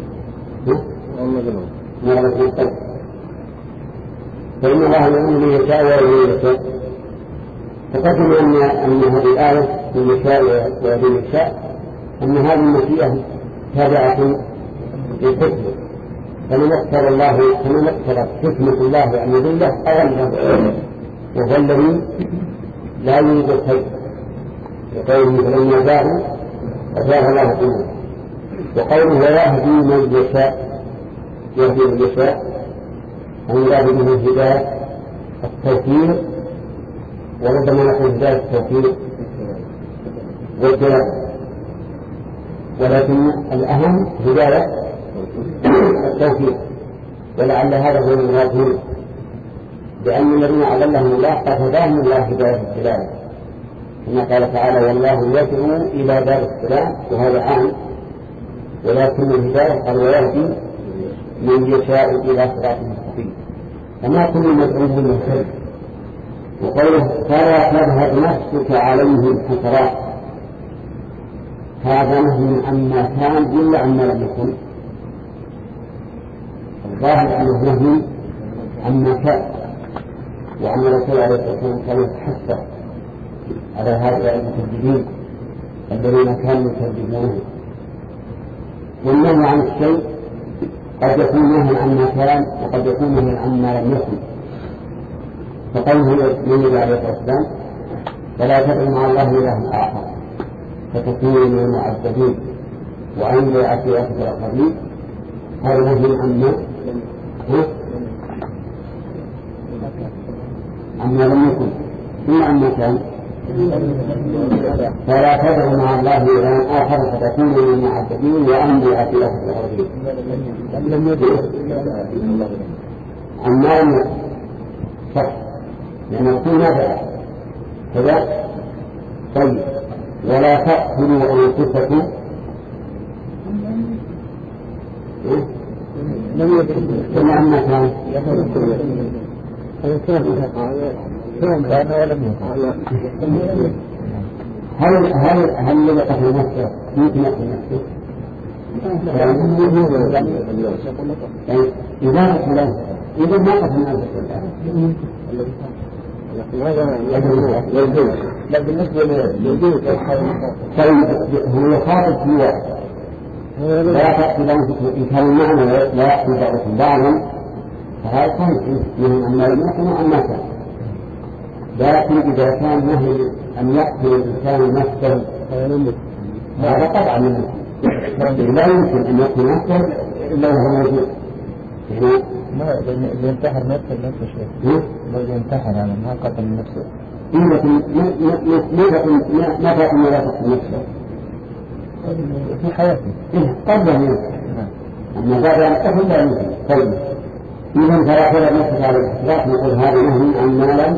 فإن الله يؤمن من يشاء ويهدي يشاء. فقدم أن أن هذه الآية من يشاء ويهدي يشاء أن هذه المشيئة تابعة للحكمة، فنمثل الله فنمثل حكمة الله أن يضله أو أن يهديه، وهو الذي لا يريد الخير. وقوله فلما جاءوا أزاغ الله قلوبهم. وقوله ويهدي من يشاء يهدي من يشاء أن يراد به الهداية التوفيق، وربما نقول هداية التوفيق والجلال، ولكن الأهم هداية التوفيق، ولعل هذا هو المراد هنا، لأن الذين أضلهم الله قد هداهم الله هداية الجلال، كما قال تعالى: والله يدعو إلى دار السلام، وهذا عام، ولكن الهداية قال ويهدي من يشاء إلى صراط مستقيم، فما كل مدعو مهتد. وقوله فلا تذهب نفسك عليهم حسرات، هذا نهي عما كان إلا عما لم يكن. الظاهر أنه نهي عما كان، وأن الرسول عليه الصلاة والسلام كان يتحسر على هؤلاء المكذبين الذين كانوا يكذبونه. والنهي عن الشيء قد يكون نهي عما كان، وقد يكون نهي عما لم يكن. فقوله النبي عليه الصلاة والسلام: فلا تدع مع الله إلها آخر فتكون من المعذبين وأنذر عشيرتك الأقربين، هذا نهي عما عما لم يكن ثم عما كان. فلا تدع مع الله إلها آخر فتكون من المعذبين وأنذر عشيرتك الأقربين. لم يدع عما لم يكن صح، لأن يكون نافع كذا. طيب ولا تقتلوا أنفسكم لم يكن عما كان هل هل هل الذي قتل نفسه يمكن يقتل نفسه؟ إذا قتل إذا ما قتل نفسه لا بالنسبة للبيت هو يخاطب في واحد لا تقتل أنفسكم إن كان المعنى لا يقتل بعضكم بعضا، فهذا صحيح من أما لم يكن وأما كان. لكن إذا كان نهي أن يقتل الإنسان نفسه هذا طبعا منه، لا يمكن أن يقتل نفسه إلا وهو موجود. ما ينتحر نفسه نفسه شيء ما ينتحر يعني ما قتل نفسه. لكن ما فات ما لا تقتل نفسه في حياته قبل أن ينتحر، أما بعد أن أفضل لا يمكن. طيب إذن فلا تدع نفسك على الإحراق، نقول هذا نهي عن ما لم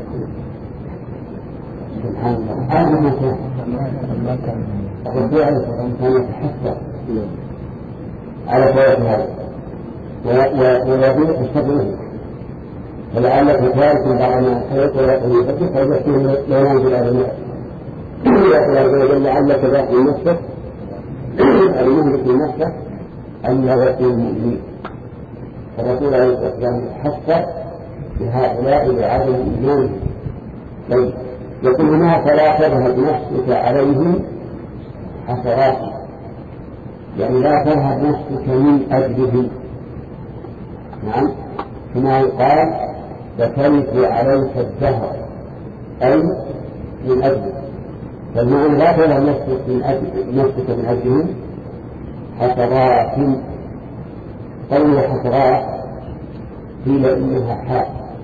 سبحان الله هذا ما كان الرسول عليه الصلاة والسلام كان يتحسر على فوات هذا ويضيق الصدر، ولعلك تارك بعض ما حيث ويقول يفتح فيذكر لا ينزل على الناس يقول عز وجل لعلك باقي نفسك أو يهلك نفسك أن يغفر المؤمنين. فالرسول عليه الصلاة والسلام يتحسر بهؤلاء بعدم إيمانهم. طيب يقول هنا فلا تذهب نفسك عليهم حسرات، يعني لا تذهب نفسك من أجلهم. نعم كما يقال فتلك عليك الدهر أي من أجلك، فالمعنى لا تذهب نفسك من أجل نفسك من أجلهم حسرات. قول حسرات قيل إنها حال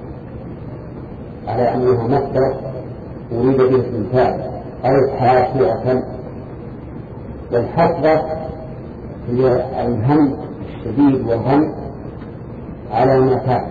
على أنها مصدر أريد به الإنسان أي حاسرة، والحسرة هي الهم الشديد والهم على ما كان،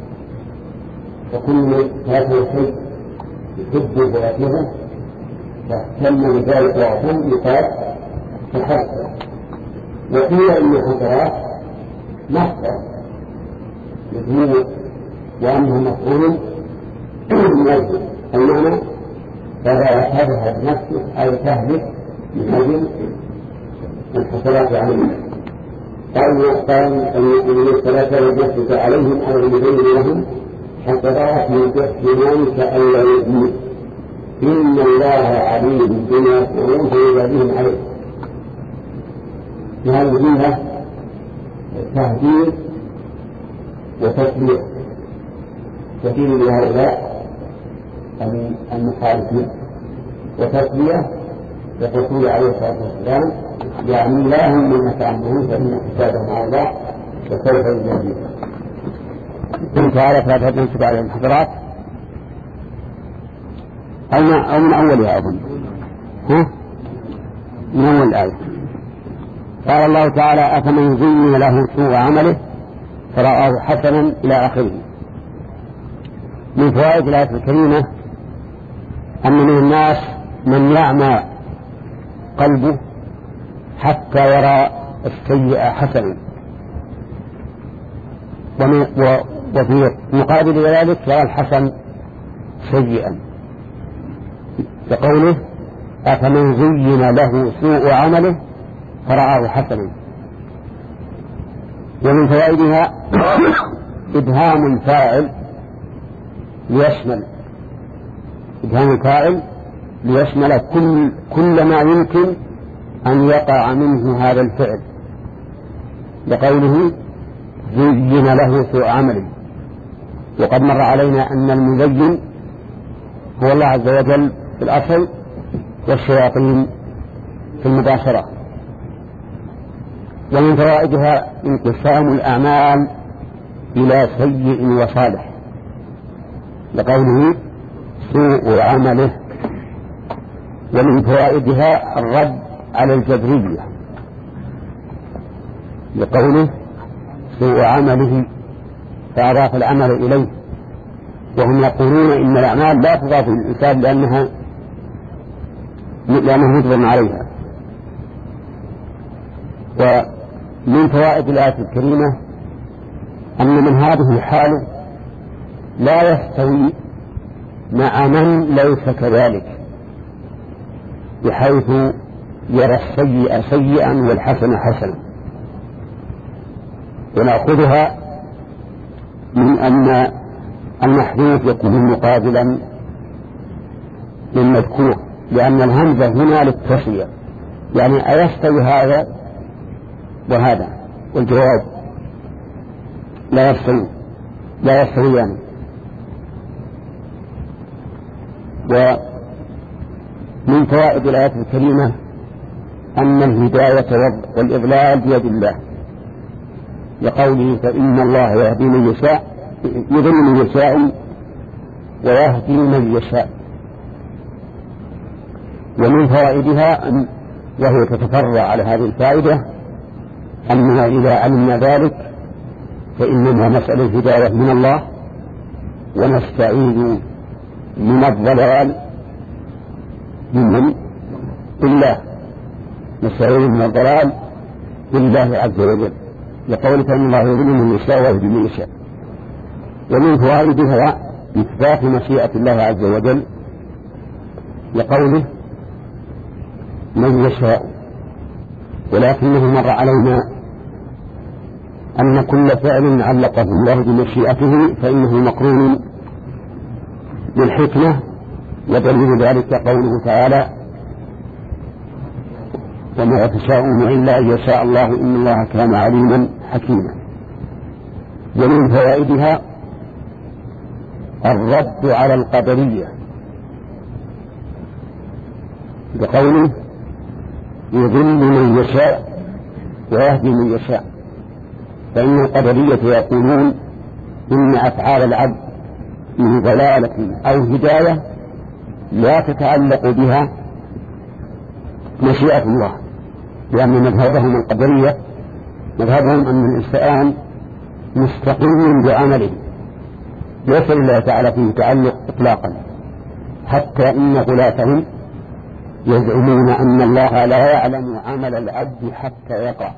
فكل هذا الشيء يحبه ويكرهه فاهتم بذلك واعتم يقال تحسن. وقيل ان الحسرات مصدر يدين وانه مفعول من اجل المعنى فلا تذهب نفسك اي تهلك من اجل الحسرات عليهم. قال قال ان الصلاه لنفسك عليهم او ليبين لهم حسرات من تحسنانك الا يؤمنون إن الله عليم بما يفعلون فيجازيهم عليه. في هذه الجملة تهديد وتسلية كثير لهؤلاء المخالفين، وتسلية للرسول عليه الصلاة والسلام يعني لا هم من يفعلون فإن حسابهم على الله وسوف يجازيهم. كنت على ثلاثة تنسب على الحضرات أو من أولها أظن ها؟ من أول الآية. قال الله تعالى أفمن زين له سوء عمله فرآه حسنا إلى آخره. من فوائد الآية الكريمة أن من الناس من يعمى قلبه حتى يرى السيء حسنا، وفي مقابل ذلك يرى الحسن سيئا، بقوله أفمن زين له سوء عمله فرآه حسنا. ومن فوائدها إبهام الفاعل ليشمل إبهام الفاعل ليشمل كل, كل ما يمكن أن يقع منه هذا الفعل، بقوله زين له سوء عمله. وقد مر علينا أن المزين هو الله عز وجل في الأصل والشياطين في المباشرة. ومن فوائدها انقسام الأعمال إلى سيء وصالح، لقوله سوء عمله. ومن فوائدها الرد على الجبرية، لقوله سوء عمله فأضاف العمل إليه، وهم يقولون إن الأعمال لا تضاف للإنسان لأنها لأنه مجبر عليها. ومن فوائد الآية الكريمة أن من هذه الحال لا يستوي مع من ليس كذلك، بحيث يرى السيء سيئا والحسن حسنا. ونأخذها من أن المحذوف يكون مقابلا للمذكور، لأن الهمزة هنا للتسوية، يعني أيستوي هذا وهذا؟ والجواب لا يستوي لا يستويان. يعني. ومن فوائد الآية الكريمة أن الهداية والإضلال بيد الله، لقوله فإن الله يهدي من يشاء يضل من يشاء ويهدي من يشاء. ومن فوائدها أن وهي تتفرع على هذه الفائدة أننا إذا علمنا ذلك فإننا نسأل الهداية من الله ونستعيذ من الضلال ممن بالله نستعيذ من الضلال بالله عز وجل، لقوله فإن الله يضل من يشاء ويهدي من يشاء. ومن فوائدها إثبات مشيئة الله عز وجل، لقوله من يشاء. ولكنه مر علينا أن كل فعل علقه الله بمشيئته فإنه مقرون بالحكمة، ودليل ذلك قوله تعالى وما تشاءون إلا أن يشاء الله إن الله كان عليما حكيما. ومن فوائدها الرد على القدرية، بقوله يضل من يشاء ويهدي من يشاء. فإن القدرية يقولون إن أفعال العبد من ضلالة أو هداية لا تتعلق بها مشيئة الله، لأن مذهبهم القدرية مذهبهم أن الإنسان مستقيم بعمله ليس لله تعالى فيه تعلق إطلاقا، حتى إن غلاتهم يزعمون أن الله لا يعلم عمل العبد حتى يقع.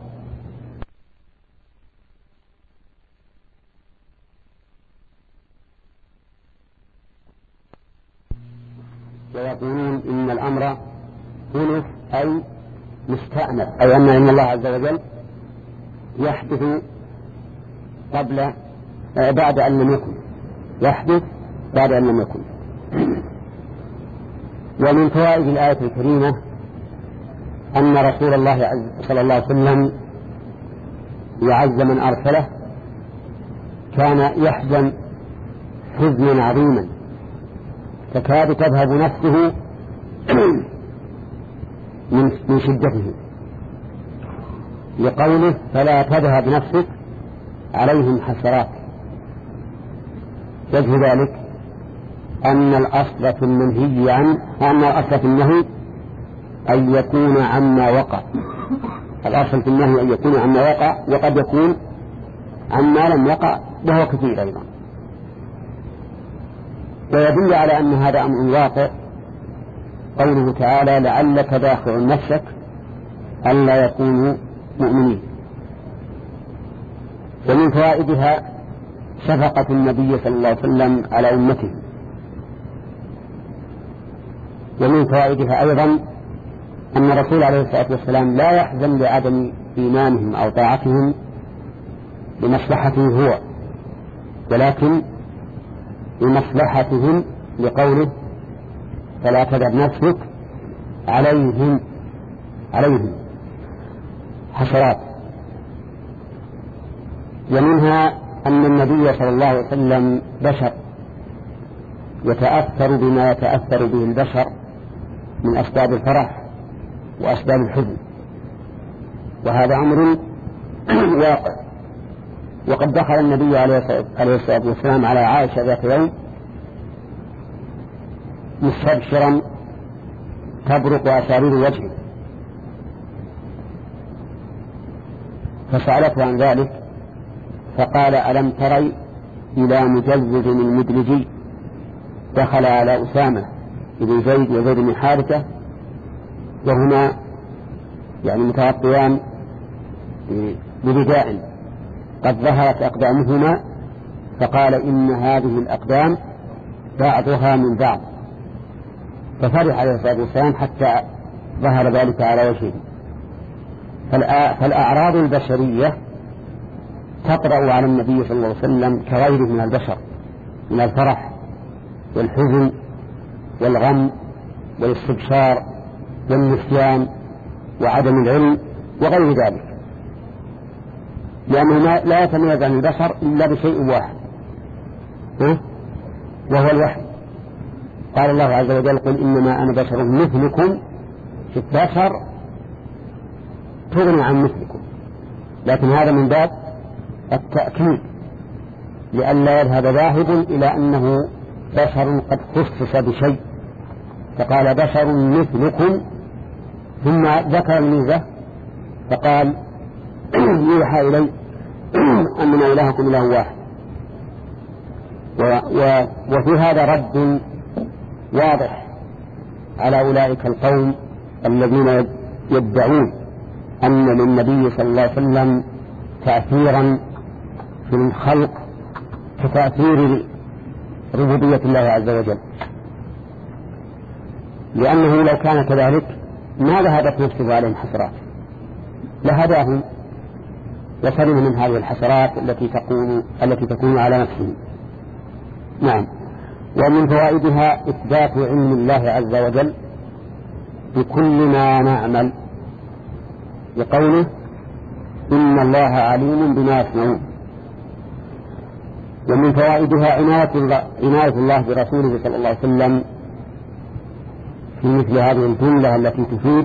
ويقولون إن الأمر أنف أي مستأنف، أي أن إن الله عز وجل يحدث قبل بعد أن لم يكن، يحدث بعد أن لم يكن. ومن فوائد الآية الكريمة أن رسول الله صلى الله عليه وسلم يعز من أرسله كان يحزن حزنا عظيما تكاد تذهب نفسه من شدته، لقوله فلا تذهب نفسك عليهم حسرات. وجه ذلك أن الأصل في المنهي عنه أن الأصل في النهي أن يكون عما وقع، الأصل في النهي أن يكون عما وقع، وقد يكون عما لم يقع وهو كثير أيضا. ويدل على أن هذا أمر واقع قوله تعالى لعلك داخع نفسك ألا يكونوا مؤمنين. ومن فوائدها شفقة النبي صلى الله عليه وسلم على أمته. ومن فوائدها أيضا أن الرسول عليه الصلاة والسلام لا يحزن لعدم إيمانهم أو طاعتهم لمصلحته هو، ولكن لمصلحتهم، لقوله فلا تذهب نفسك عليهم عليهم حسرات. ومنها أن النبي صلى الله عليه وسلم بشر يتأثر بما يتأثر به البشر من أسباب الفرح وأسباب الحزن، وهذا أمر واقع. وقد دخل النبي عليه الصلاة والسلام على عائشة ذات يوم مستبشرا تبرق أسارير وجهه، فسألته عن ذلك فقال ألم تري إلى مجزز المدلجي دخل على أسامة بن زيد وزيد بن حارثة وهما يعني متغطيان برداء قد ظهرت أقدامهما، فقال إن هذه الأقدام بعضها من بعض، ففرح عليه الصلاة والسلام حتى ظهر ذلك على وجهه. فالأعراض البشرية تطرأ على النبي صلى الله عليه وسلم كغيره من البشر من الفرح والحزن والغم والاستبشار والنسيان وعدم العلم وغير ذلك، لأنه لا يتميز عن البشر إلا بشيء واحد وهو الوحي. قال الله عز وجل قل إنما أنا بشر مثلكم، في البشر تغني عن مثلكم، لكن هذا من باب التأكيد لئلا يذهب ذاهب إلى أنه بشر قد خصص بشيء، فقال بشر مثلكم ثم ذكر الميزة فقال يوحى إلي أننا إلهكم إله واحد. وفي هذا رد واضح على أولئك القوم الذين يدعون أن للنبي صلى الله عليه وسلم تأثيرا في الخلق كتأثير ربوبية الله عز وجل، لأنه لو كان كذلك ما ذهبت نفسه عليهم حسرات، لهداهم وسلم من هذه الحسرات التي تكون التي تكون على نفسه. نعم. ومن فوائدها إثبات علم الله عز وجل بكل ما نعمل، بقوله إن الله عليم بما يصنعون. ومن فوائدها عناية الله برسوله صلى الله عليه وسلم في مثل هذه الجملة التي تفيد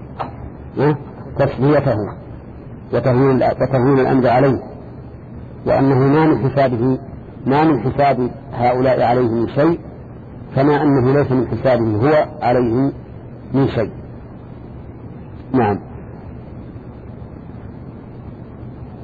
تسليته وتهوين الأمر عليه، وأنه ما من حسابه ما من حساب هؤلاء عليه من شيء، كما أنه ليس من حسابه هو عليه من شيء. نعم.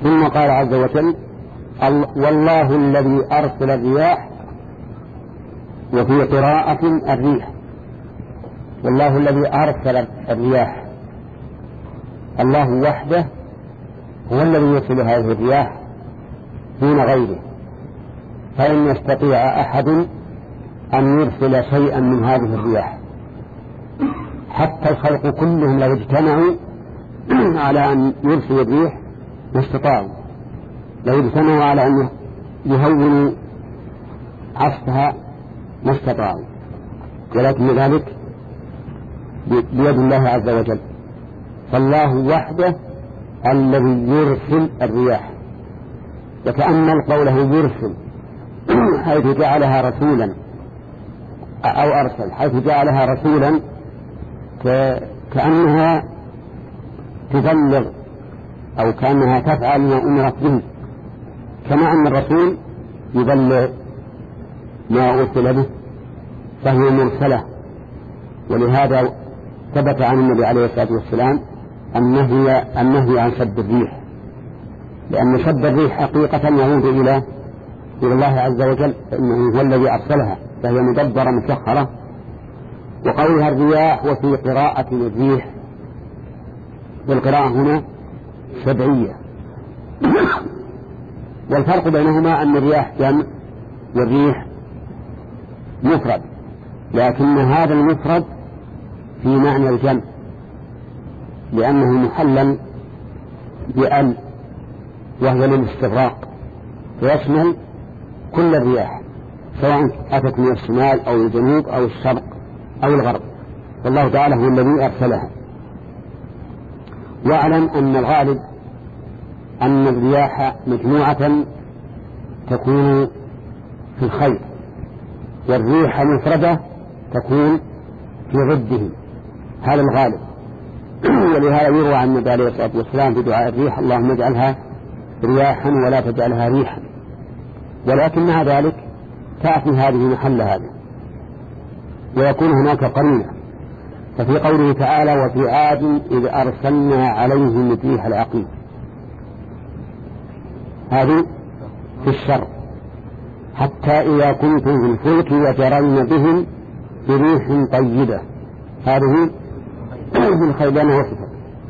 ثم قال عز وجل والله الذي أرسل الرياح، وفي قراءة الريح، والله الذي أرسل الرياح. الله وحده هو الذي يرسل هذه الرياح دون غيره، فلن يستطيع أحد أن يرسل شيئا من هذه الرياح، حتى الخلق كلهم لو اجتمعوا على أن يرسلوا الريح ما استطاعوا، لو اجتمعوا على أن يهونوا عصفها ما استطاعوا، ولكن ذلك بيد الله عز وجل. فالله وحده الذي يرسل الرياح. وتأمل قوله يرسل حيث جعلها رسولا، أو أرسل حيث جعلها رسولا، كأنها تبلغ أو كأنها تفعل ما أمرت به، كما أن الرسول يبلغ ما أرسل به فهي مرسلة. ولهذا ثبت عن النبي عليه الصلاة والسلام النهي النهي عن سب الريح، لأن سب الريح حقيقة يعود إلى إلى الله عز وجل، فإنه هو الذي أرسلها، فهي مدبرة مسخرة. وقولها الرياح وفي قراءة الريح، والقراءة هنا سبعية. والفرق بينهما أن الرياح جمع والريح مفرد، لكن هذا المفرد في معنى الجمع، لأنه محلل بأل وهو للاستغراق، ويشمل كل الرياح سواء أتت من الشمال أو الجنوب أو الشرق أو الغرب، والله تعالى هو الذي أرسلها. واعلم أن الغالب أن الرياح مجموعة تكون في الخير، والريح مفردة تكون في ضده، هذا الغالب. ولهذا يروى عن النبي عليه الصلاة والسلام في دعاء الريح اللهم اجعلها رياحا ولا تجعلها ريحا، ولكن مع ذلك تأتي هذه محل هذا، ويكون هناك قرينة. ففي قوله تعالى وفي عاد إذ أرسلنا عليهم الريح العقيم، هذه في الشر، حتى إذا كنتم في الفلك وجرين بهم بريح طيبة، هذه من خيبان وصفة.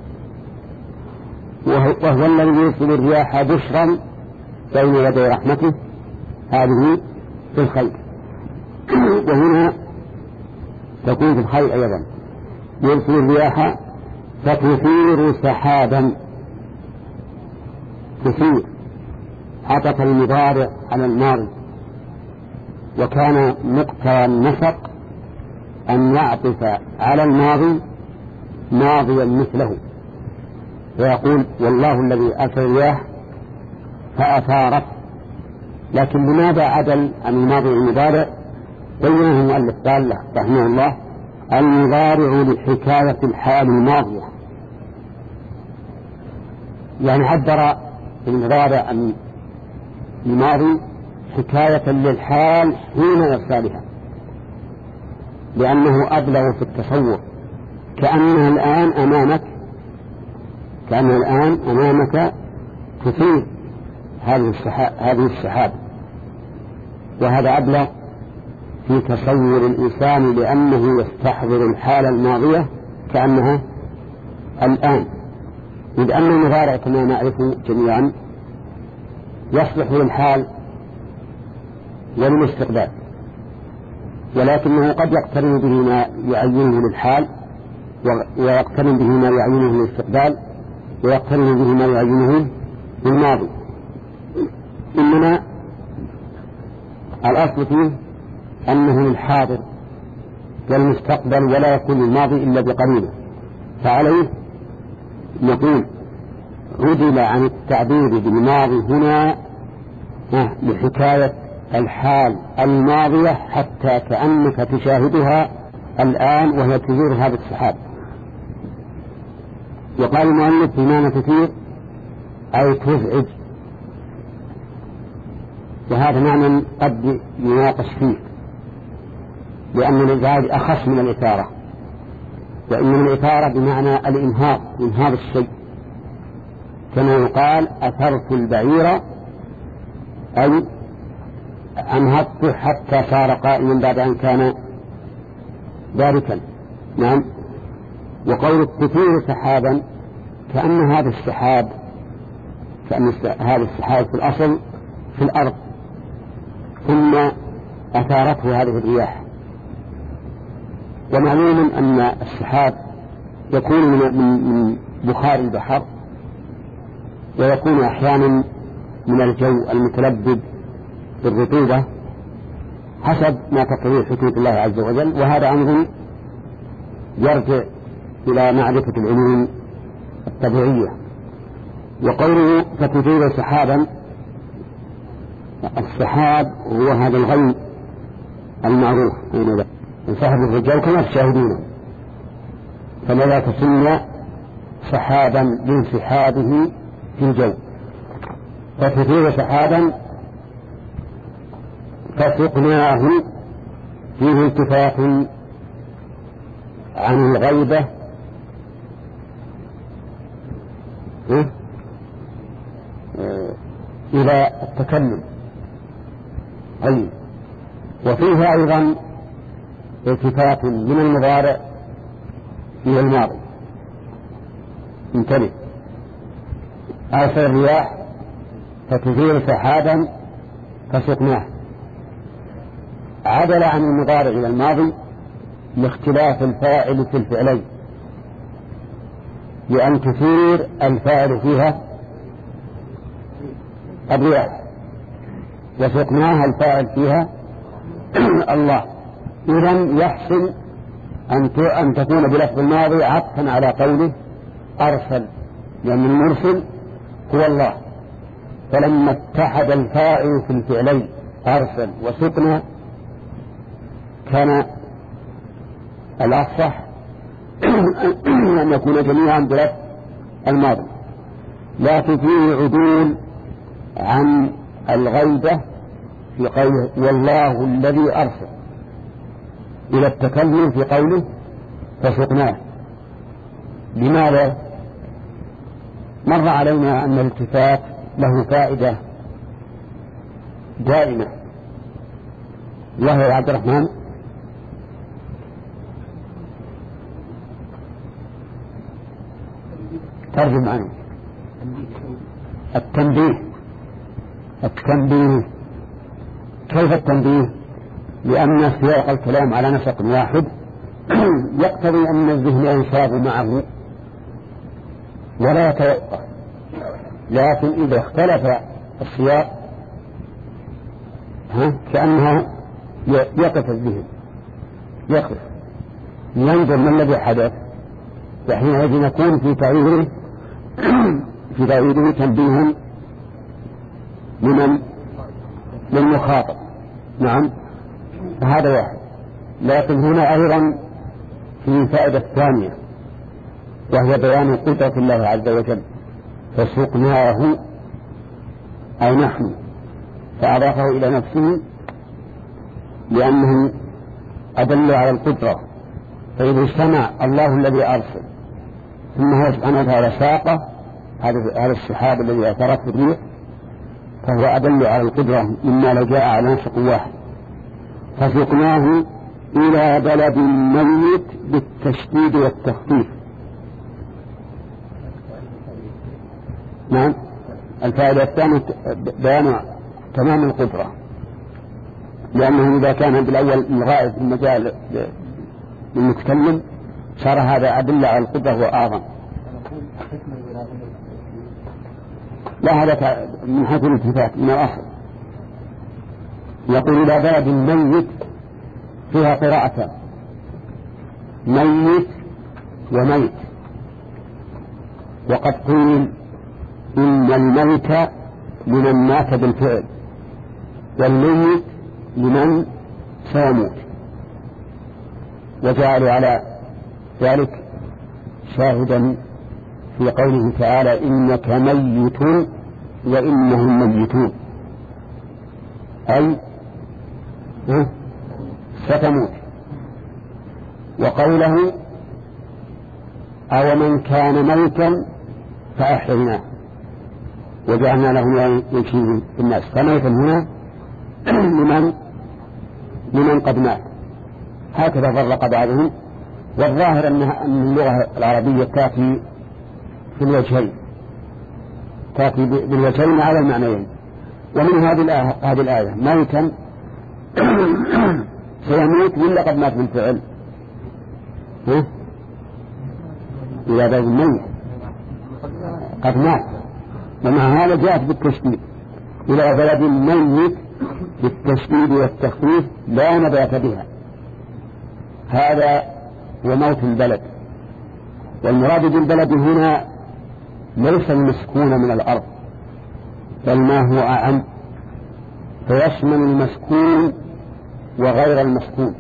وهو الذي يرسل الرياح بشرا بين يدي رحمته، هذه في الخير، وهنا تكون في الخير أيضا. يرسل الرياح فتثير سحابا، تثير عطف المضارع على الماضي، وكان مقتضى النسق أن يعطف على الماضي ماضيا مثله، ويقول والله الذي أرسل الرياح فأثارت. لكن لماذا عدل عن الماضي المضارع؟ بينه المؤلف قال له رحمه الله المضارع لحكاية الحال الماضية، يعني عبر المضارع عن الماضي حكاية للحال حين إرسالها، لأنه أبلغ في التصور، كأنها الآن أمامك، كأنها الآن أمامك تثير هذه السحاب, هذه السحاب وهذا أبلغ في تصور الإنسان، لأنه يستحضر الحالة الماضية كأنها الآن. إذ أن المضارع كما نعرف جميعا يصلح للحال وللاستقبال، ولكنه قد يقترن به ما يعينه للحال، ويقترن به ما يعينه للاستقبال، ويقترن به ما يعينه للماضي. إنما الأصل فيه أنه للحاضر والمستقبل، ولا يكون الماضي إلا بقرينه. فعليه نقول عدل عن التعبير بالماضي هنا لحكاية الحال الماضية، حتى كأنك تشاهدها الآن وهي تثير هذا السحاب. وقال المؤلف بمعنى تثير أي تزعج، وهذا معنى قد يناقش فيه، لأن الإزعاج أخص من الإثارة، وإن الإثارة بمعنى الإنهاض، إنهاض الشيء، كما يقال أثرت البعير أي أنهضت حتى صار قائما بعد أن كان باركا. نعم. وقول كثير سحابا كأن هذا السحاب كأن هذا السحاب في الأصل في الأرض ثم أثارته هذه الرياح. ومعلوم أن السحاب يكون من بخار البحر ويكون أحيانا من الجو المتلبد بالرطوبة حسب ما تقتضيه حدود الله عز وجل، وهذا أمر يرجع إلى معرفة العلوم الطبيعية. وقوله فتثير سحابا، السحاب هو هذا الغيم المعروف صاحب الرجال كما تشاهدونه، فلا تسمى سحابا لانسحابه في الجو. فتثير سحابا فسقناه فيه التفات عن الغيبة إلى التكلم غيب، وفيه أيضا التفات من المضارع إلى الماضي. انتبه، أرسل الرياح فتثير سحابا فسقناه، عدل عن المضارع إلى الماضي لاختلاف الفاعل في الفعلين، لأن تثير الفاعل فيها الرياح وسقناها الفاعل فيها الله. إذن يحسن أن تكون بلفظ الماضي عطفا على قوله أرسل، لأن المرسل هو الله، فلما اتحد الفاعل في الفعلين أرسل وسقنا كان الأصح أن يكون جميعا بلفظ الماضي. لكن فيه عدول عن الغيبة في قوله والله الذي أرسل إلى التكلم في قوله فسقناه. لماذا؟ مر علينا أن الالتفات له فائدة دائمة. الله يا عبد الرحمن ترجم عنه. التنبيه. التنبيه كيف التنبيه؟ لأن سياق الكلام على نسق واحد يقتضي أن الذهن ينصاب معه ولا يتوقف، لكن إذا اختلف السياق ها كأنها يقف الذهن يقف ينظر ما الذي حدث، وحينئذ يكون في تعييره في تعييره تنبيه لمن للمخاطب. نعم، فهذا واحد. لكن هنا أيضا في فائدة ثانية وهي بيان قدرة الله عز وجل. فسقناه أي نحن، فأضافه إلى نفسه لأنه أدل على القدرة. فإذا اجتمع الله الذي أرسل ثم هو سبحانه وتعالى ساقه هذا السحاب الذي أثرته الريح، فهو أدل على القدرة مما لو جاء على نسق واحد. فسقناه إلى بلد ميت بالتشديد والتخفيف. نعم، الفائدة الثانية بيان تمام القدرة، لأنه إذا كان بالأول الغائب في المجال للمتكلم صار هذا أدل على القدرة وأعظم. لا، هذا من حيث الالتفات من الأصل. يقول إلى بلد ميت فيها قراءة ميت وميت، وقد قيل إن الميت لمن مات بالفعل والميت لمن سيموت، وجعلوا على ذلك شاهدا في قوله تعالى إنك ميت وإنهم ميتون، أي ستموت. وقوله أو من كان ميتا فأحييناه وجعلنا له يمشي في الناس. فميتا هنا لمن لمن قد مات. هكذا فرق بعضهم. والظاهر أنها أن اللغة العربية تأتي في الوجهين، تأتي بالوجهين على المعنيين. ومن هذه الآية, هذه الآية ميتا سيموت ولا قد مات بالفعل؟ ها؟ إلى بلد ميت قد مات، ومع هذا جاءت بالتشديد إلى بلد ميت بالتشديد والتخفيف لا نبات بها. هذا هو موت البلد. والمراد بالبلد هنا ليس المسكون من الأرض، بل ما هو أعم، فيشمل المسكون وغير المسكون.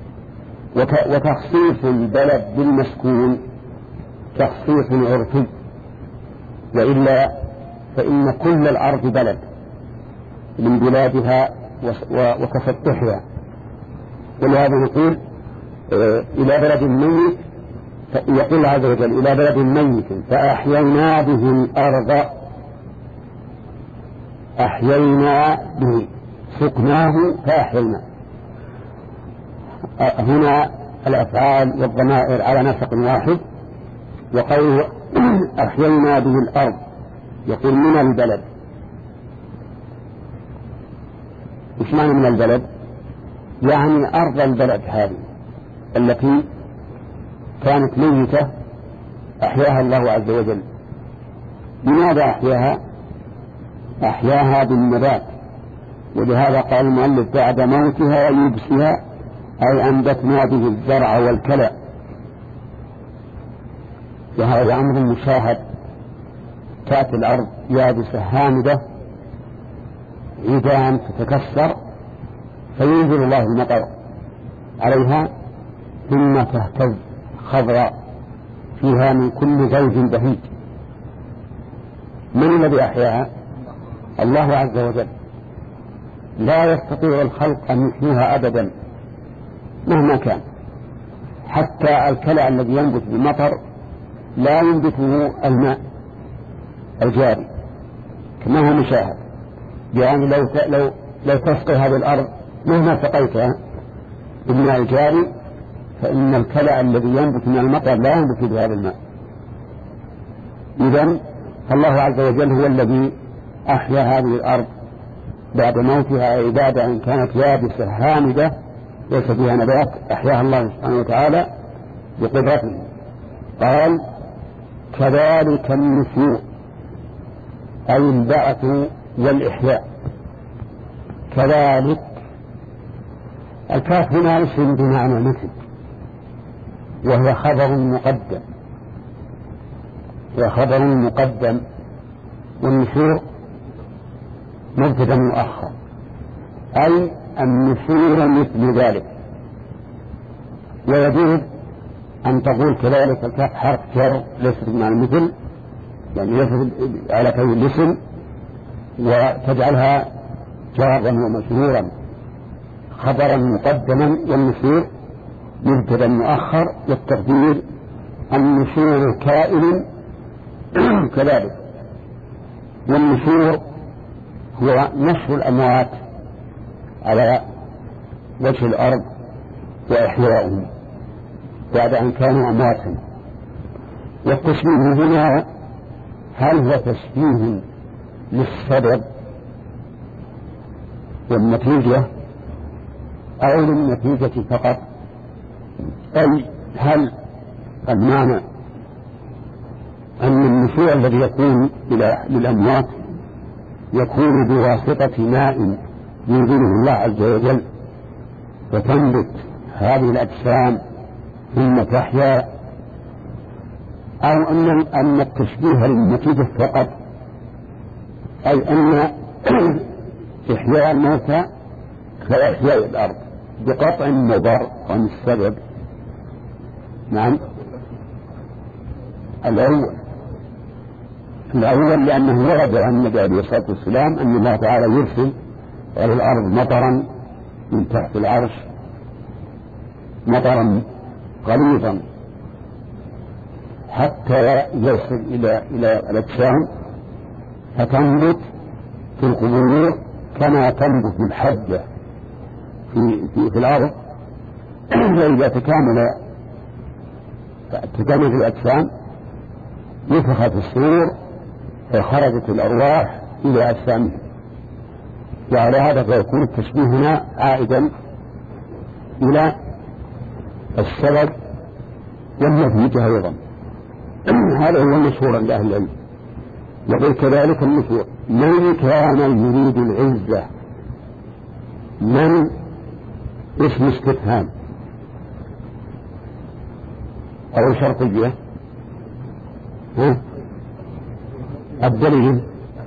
وتخصيص البلد بالمسكون تخصيص عرفي، وإلا فإن كل الأرض بلد من بلادها وتفتحها. ولهذا نقول إلى بلد ميت، يقول عز وجل إلى بلد ميت فأحيينا به الأرض، أحيينا به سكناه فأحيينا. هنا الأفعال والضمائر على نسق واحد. وقوله أحيينا به الأرض يقول من البلد. إيش معنى من البلد؟ يعني أرض البلد هذه التي كانت ميتة أحياها الله عز وجل. لماذا أحياها؟ أحياها بالنبات. ولهذا قال المؤلف بعد موتها ويبسها أي أنبتنا به الزرع والكلى. وهذا أمر مشاهد. تأتي الأرض يابسة هامدة عيدان تتكسر فينزل الله المطر عليها ثم تهتز خضراء فيها من كل زوج بهيج. من الذي أحياها؟ الله عز وجل. لا يستطيع الخلق أن يحييها أبدا مهما كان. حتى الكلى الذي ينبت بالمطر لا ينبته الماء الجاري كما هو مشاهد. يعني لو لو لو تسقي هذه الأرض مهما سقيتها بالماء الجاري فإن الكلى الذي ينبت من المطر لا ينبت بهذا الماء. إذن الله عز وجل هو الذي أحيا هذه الأرض بعد موتها، أي بعد أن كانت يابسة هامدة ليس فيها نبات، أحياها الله سبحانه وتعالى بقدرته. قال كذلك النشور أي البعث والإحياء. كذلك الكاف هنا اسم بمعنى مثل، وهو خبر مقدم، وخبر مقدم والنشور مبتدا مؤخر، أي النشور مثل ذلك. ويجوز أن تقول كذلك الكاف حرف جر ليس بمعنى مثل، يعني ليس على كون الاسم، وتجعلها جارا ومشهورا خبرا مقدما، والنشور مبتدا مؤخر، والتقدير النشور كائن كذلك. والنشور هو نشر الأموات على وجه الأرض وإحيائهم بعد أن كانوا أمواتا. والتشبيه هنا هل هو تشبيه للسبب والنتيجة أو للنتيجة فقط؟ أي هل المعنى أن النشوء الذي يكون للأموات يكون بواسطة ماء ينزله الله عز وجل فتنبت هذه الأجسام ثم تحيا، أو أن أن التشبيه للنتيجة فقط، أي أن إحياء الموتى كإحياء الأرض بقطع المضر عن السبب. نعم الأول الأول لأنه ورد عن النبي عليه الصلاة والسلام أن الله تعالى يرسل على الأرض مطرا من تحت العرش، مطرا غليظا حتى يصل إلى إلى الأجسام فتنبت في القبور كما تنبت الحجة في, في, في الأرض. وإذا تكامل تكامل الأجسام نفخت الصور فخرجت الأرواح إلى أجسامهم. وعلى هذا فيكون التشبيه هنا عائدا إلى السبب والنتيجة أيضا. هذا هو المشهور عند أهل العلم. يقول كذلك المشهور من كان يريد العزة، من اسم استفهام أو شرطية. ها الدليل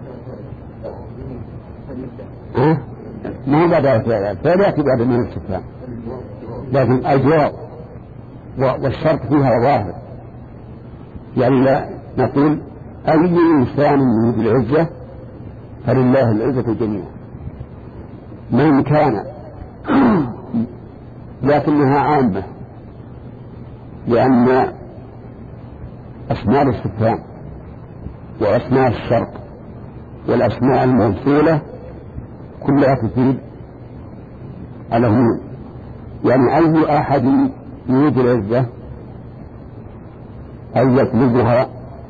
ها ما بدأ فعلا فلا يأتي بعد من الاستفهام، لكن الجواب والشرط فيها ظاهر. يعني لا نقول أي إنسان يريد العزة فلله العزة جميعا. من كان لكنها عامة، لأن أسماء الاستفهام وأسماء الشرط والأسماء الموصولة كلها تفيد العموم. يعني أي أحد يريد العزة أن يطلبها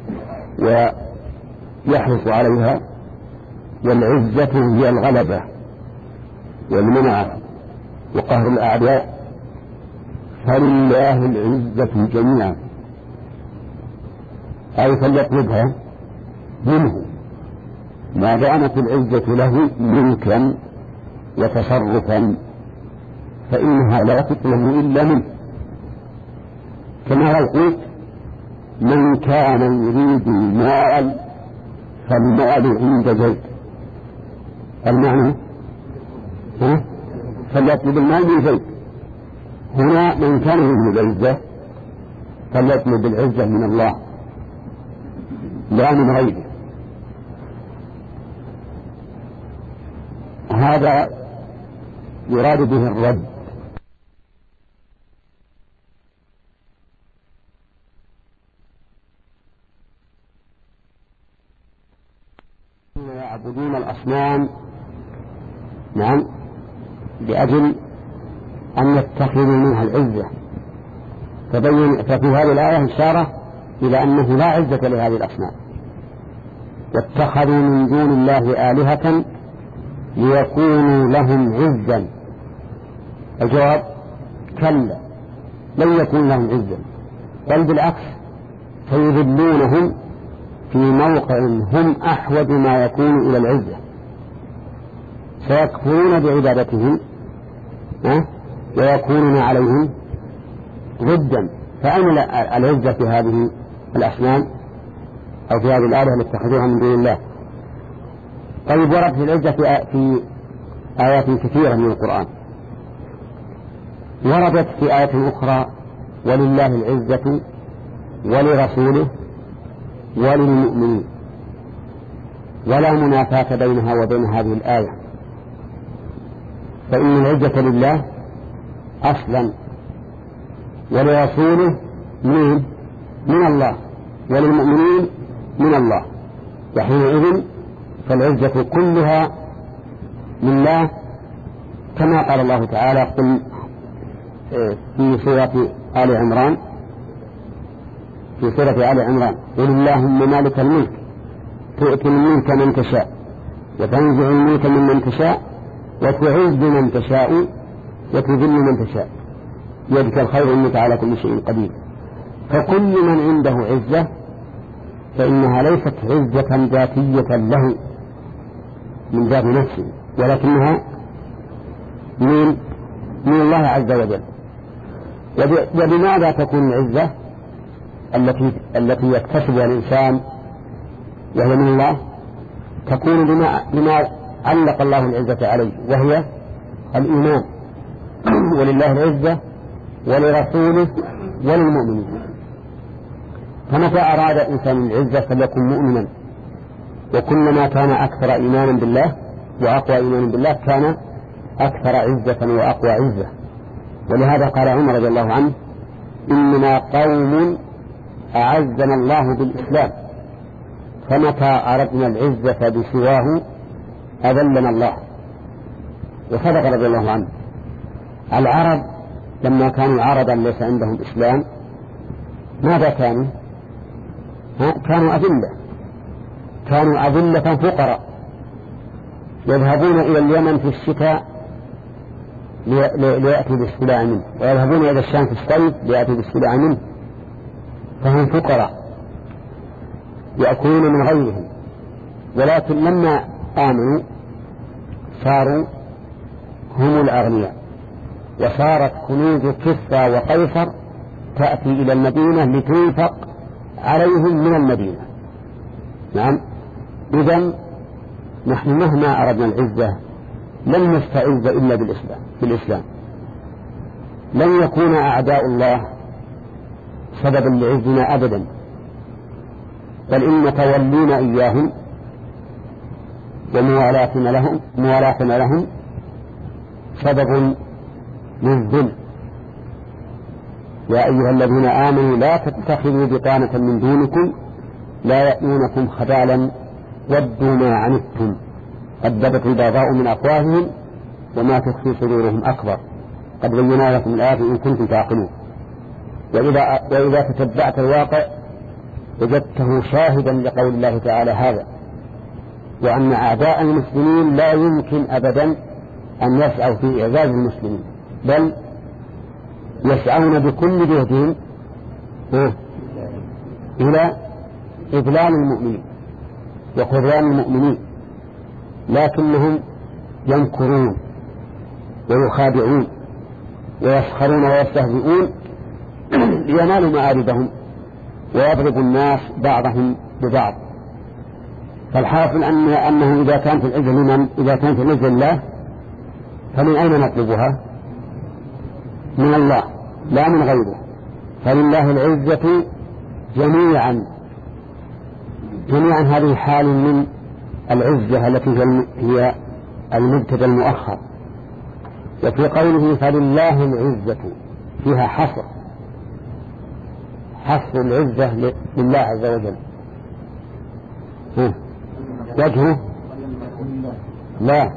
ويحرص عليها، والعزة هي الغلبة والمنعة وقهر الأعداء، فلله العزة جميعا، أي فليطلبها منه ما دامت العزة له ملكا وتصرفا، فإنها لا تطلب إلا منه. كما لو قلت من كان يريد المال فالمال عند زيد، المعنى ها فليطلب المال من زيد. هنا من كان يريد العزة فليطلب العزة من الله لا من غيره. هذا يراد به الرد. يعبدون الأصنام نعم لأجل أن يتخذوا منها العزة. فبين ففي هذه الآية إشارة إلى أنه لا عزة لهذه الأصنام، واتخذوا من دون الله آلهة ليكونوا لهم عزا. الجواب كلا، لن يكون لهم عزا، بل بالعكس فيذلونهم في موقع هم أحوج ما يكون إلى العزة، سيكفرون بعبادتهم ويكونون عليهم ضدا. فأين العزة في هذه الأصنام أو في هذه الآلهة التي اتخذوها من دون الله؟ طيب ورد في العزة في آيات كثيرة من القرآن. وردت في آية أخرى ولله العزة ولرسوله وللمؤمنين، ولا منافاة بينها وبين هذه الآية، فإن العزة لله أصلا ولرسوله من من الله وللمؤمنين من الله، وحينئذ فالعزة كلها لله، كما قال الله تعالى قل في سورة آل عمران في سورة آل عمران قل اللهم مالك الملك تؤتي الملك من تشاء وتنزع الملك ممن تشاء وتعز من تشاء وتذل من تشاء بيدك الخير إنك على كل شيء قدير. فكل من عنده عزة فإنها ليست عزة ذاتية له من ذات نفسه، ولكنها من من الله عز وجل. وبماذا تكون العزة التي التي يكتسبها الإنسان وهي من الله؟ تكون بما بما علق الله العزة عليه، وهي الإيمان. ولله العزة ولرسوله وللمؤمنين. فمتى أراد الإنسان العزة فليكن مؤمنا، وكلما كان أكثر إيمانا بالله وأقوى إيمانا بالله كان أكثر عزة وأقوى عزة. ولهذا قال عمر رضي الله عنه إننا قوم أعزنا الله بالإسلام فمتى أردنا العزة بسواه أذلنا الله. وصدق رضي الله عنه. العرب لما كانوا عربا ليس عندهم إسلام ماذا كانوا؟ ها؟ كانوا أذلة، كانوا أذلة فقراء، يذهبون إلى اليمن في الشتاء ليأتوا بالسلاع منه، ويذهبون إلى الشام في الصيف ليأتوا بالسلاع منه، فهم فقراء يأكلون من غيرهم. ولكن لما آمنوا صاروا هم الأغنياء، وصارت كنوز كسرى وقيصر تأتي إلى المدينة لتنفق عليهم من المدينة. نعم. إذن نحن مهما أردنا العزة لن نستعز إلا بالإسلام, بالإسلام. لن يكون أعداء الله سببا لعزنا أبدا، بل إن تولينا إياهم وموالاتنا لهم, موالاتنا لهم سبب للذل. يا أيها الذين آمنوا لا تتخذوا بطانة من دونكم لا يأتونكم خبالا ودوا ما عنتم قد بدت البغضاء من أفواههم وما تخفي صدورهم أكبر قد بينا لكم الآيات إن كنتم تعقلون. وإذا, وإذا تتبعت الواقع وجدته شاهدا لقول الله تعالى هذا، وأن أعداء المسلمين لا يمكن أبدا أن يسعوا في إعزاز المسلمين، بل يسعون بكل جهدهم إلى إذلال المؤمنين وخذلان المؤمنين، لكنهم ينكرون ويخادعون ويسخرون ويستهزئون لينالوا مآربهم ويضرب الناس بعضهم ببعض. فالحاصل أن أنه إذا كانت العزة لمن إذا كانت العزة لله فمن أين نطلبها؟ من الله لا من غيره. فلله العزة جميعا جميعا. هذه حال من العزة التي هي المبتدأ المؤخر. وفي قوله فلله العزة فيها حصر حصر العزة لله عز وجل. وجهه لا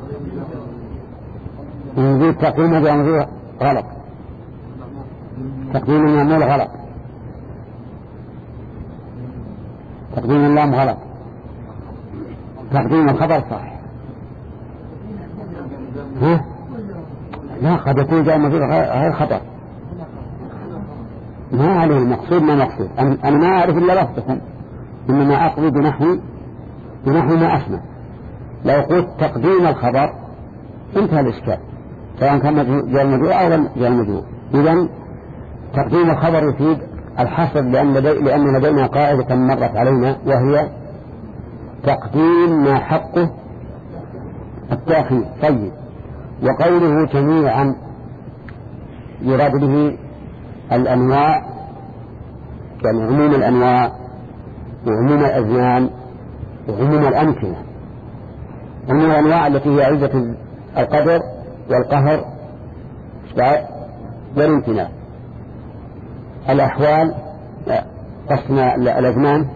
نزيد تقديم هذا غلط، تقديم المعمول غلط، تقديم اللام غلط، تقديم الخبر صح. ها؟ لا قد يكون جاء مزيد غير خطأ، ما عليه المقصود ما مقصود. أنا ما أعرف إلا لفظكم، إنما أقضي بنحو بنحو ما أسمع. لو قلت تقديم الخبر انتهى الإشكال، سواء كان جاء المجهول أو لم جاء المجهول. إذن تقديم الخبر يفيد الحصر، لأن, لدي لأن لدينا قاعدة مرت علينا وهي تقديم ما حقه التأخير. طيب. وقوله جميعا يراد به الأنواع، يعني عموم الأنواع وعموم الأزمان وعموم الأمكنة. عموم الأنواع التي هي عزة القدر والقهر والامتناع. الأحوال قسنا الأزمان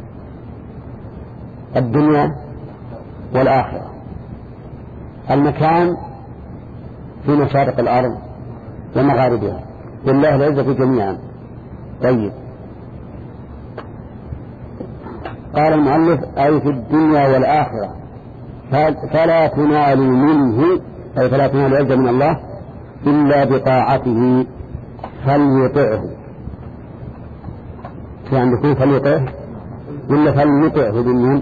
الدنيا والآخرة. المكان في مشارق الأرض ومغاربها. لله العزة جميعا. طيب. قال المؤلف أي في الدنيا والآخرة فلا تنال منه، أي فلا تنال العزة من الله إلا بطاعته فليطعه. في عندكم فليطعه ولا فليطعه بالنون؟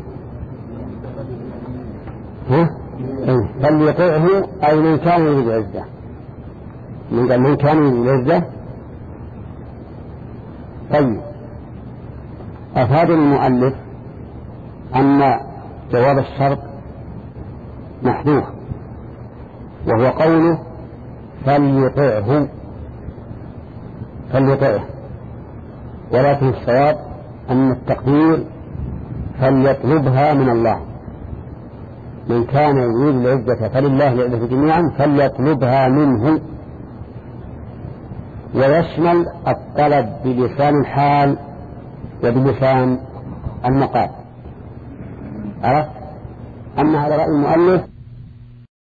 ها؟ فليطعه أي من كان يريد العزة، من قال من كان يريد العزة. طيب. أفاد المؤلف أن جواب الشرط محذوف، وهو قوله فليطعه فليطعه، ولكن الصواب أن التقدير فليطلبها من الله. من كان يريد العزة فلله العزة جميعا فليطلبها منه، ويشمل الطلب بلسان الحال وبلسان المقال. عرفت؟ أما على رأي المؤلف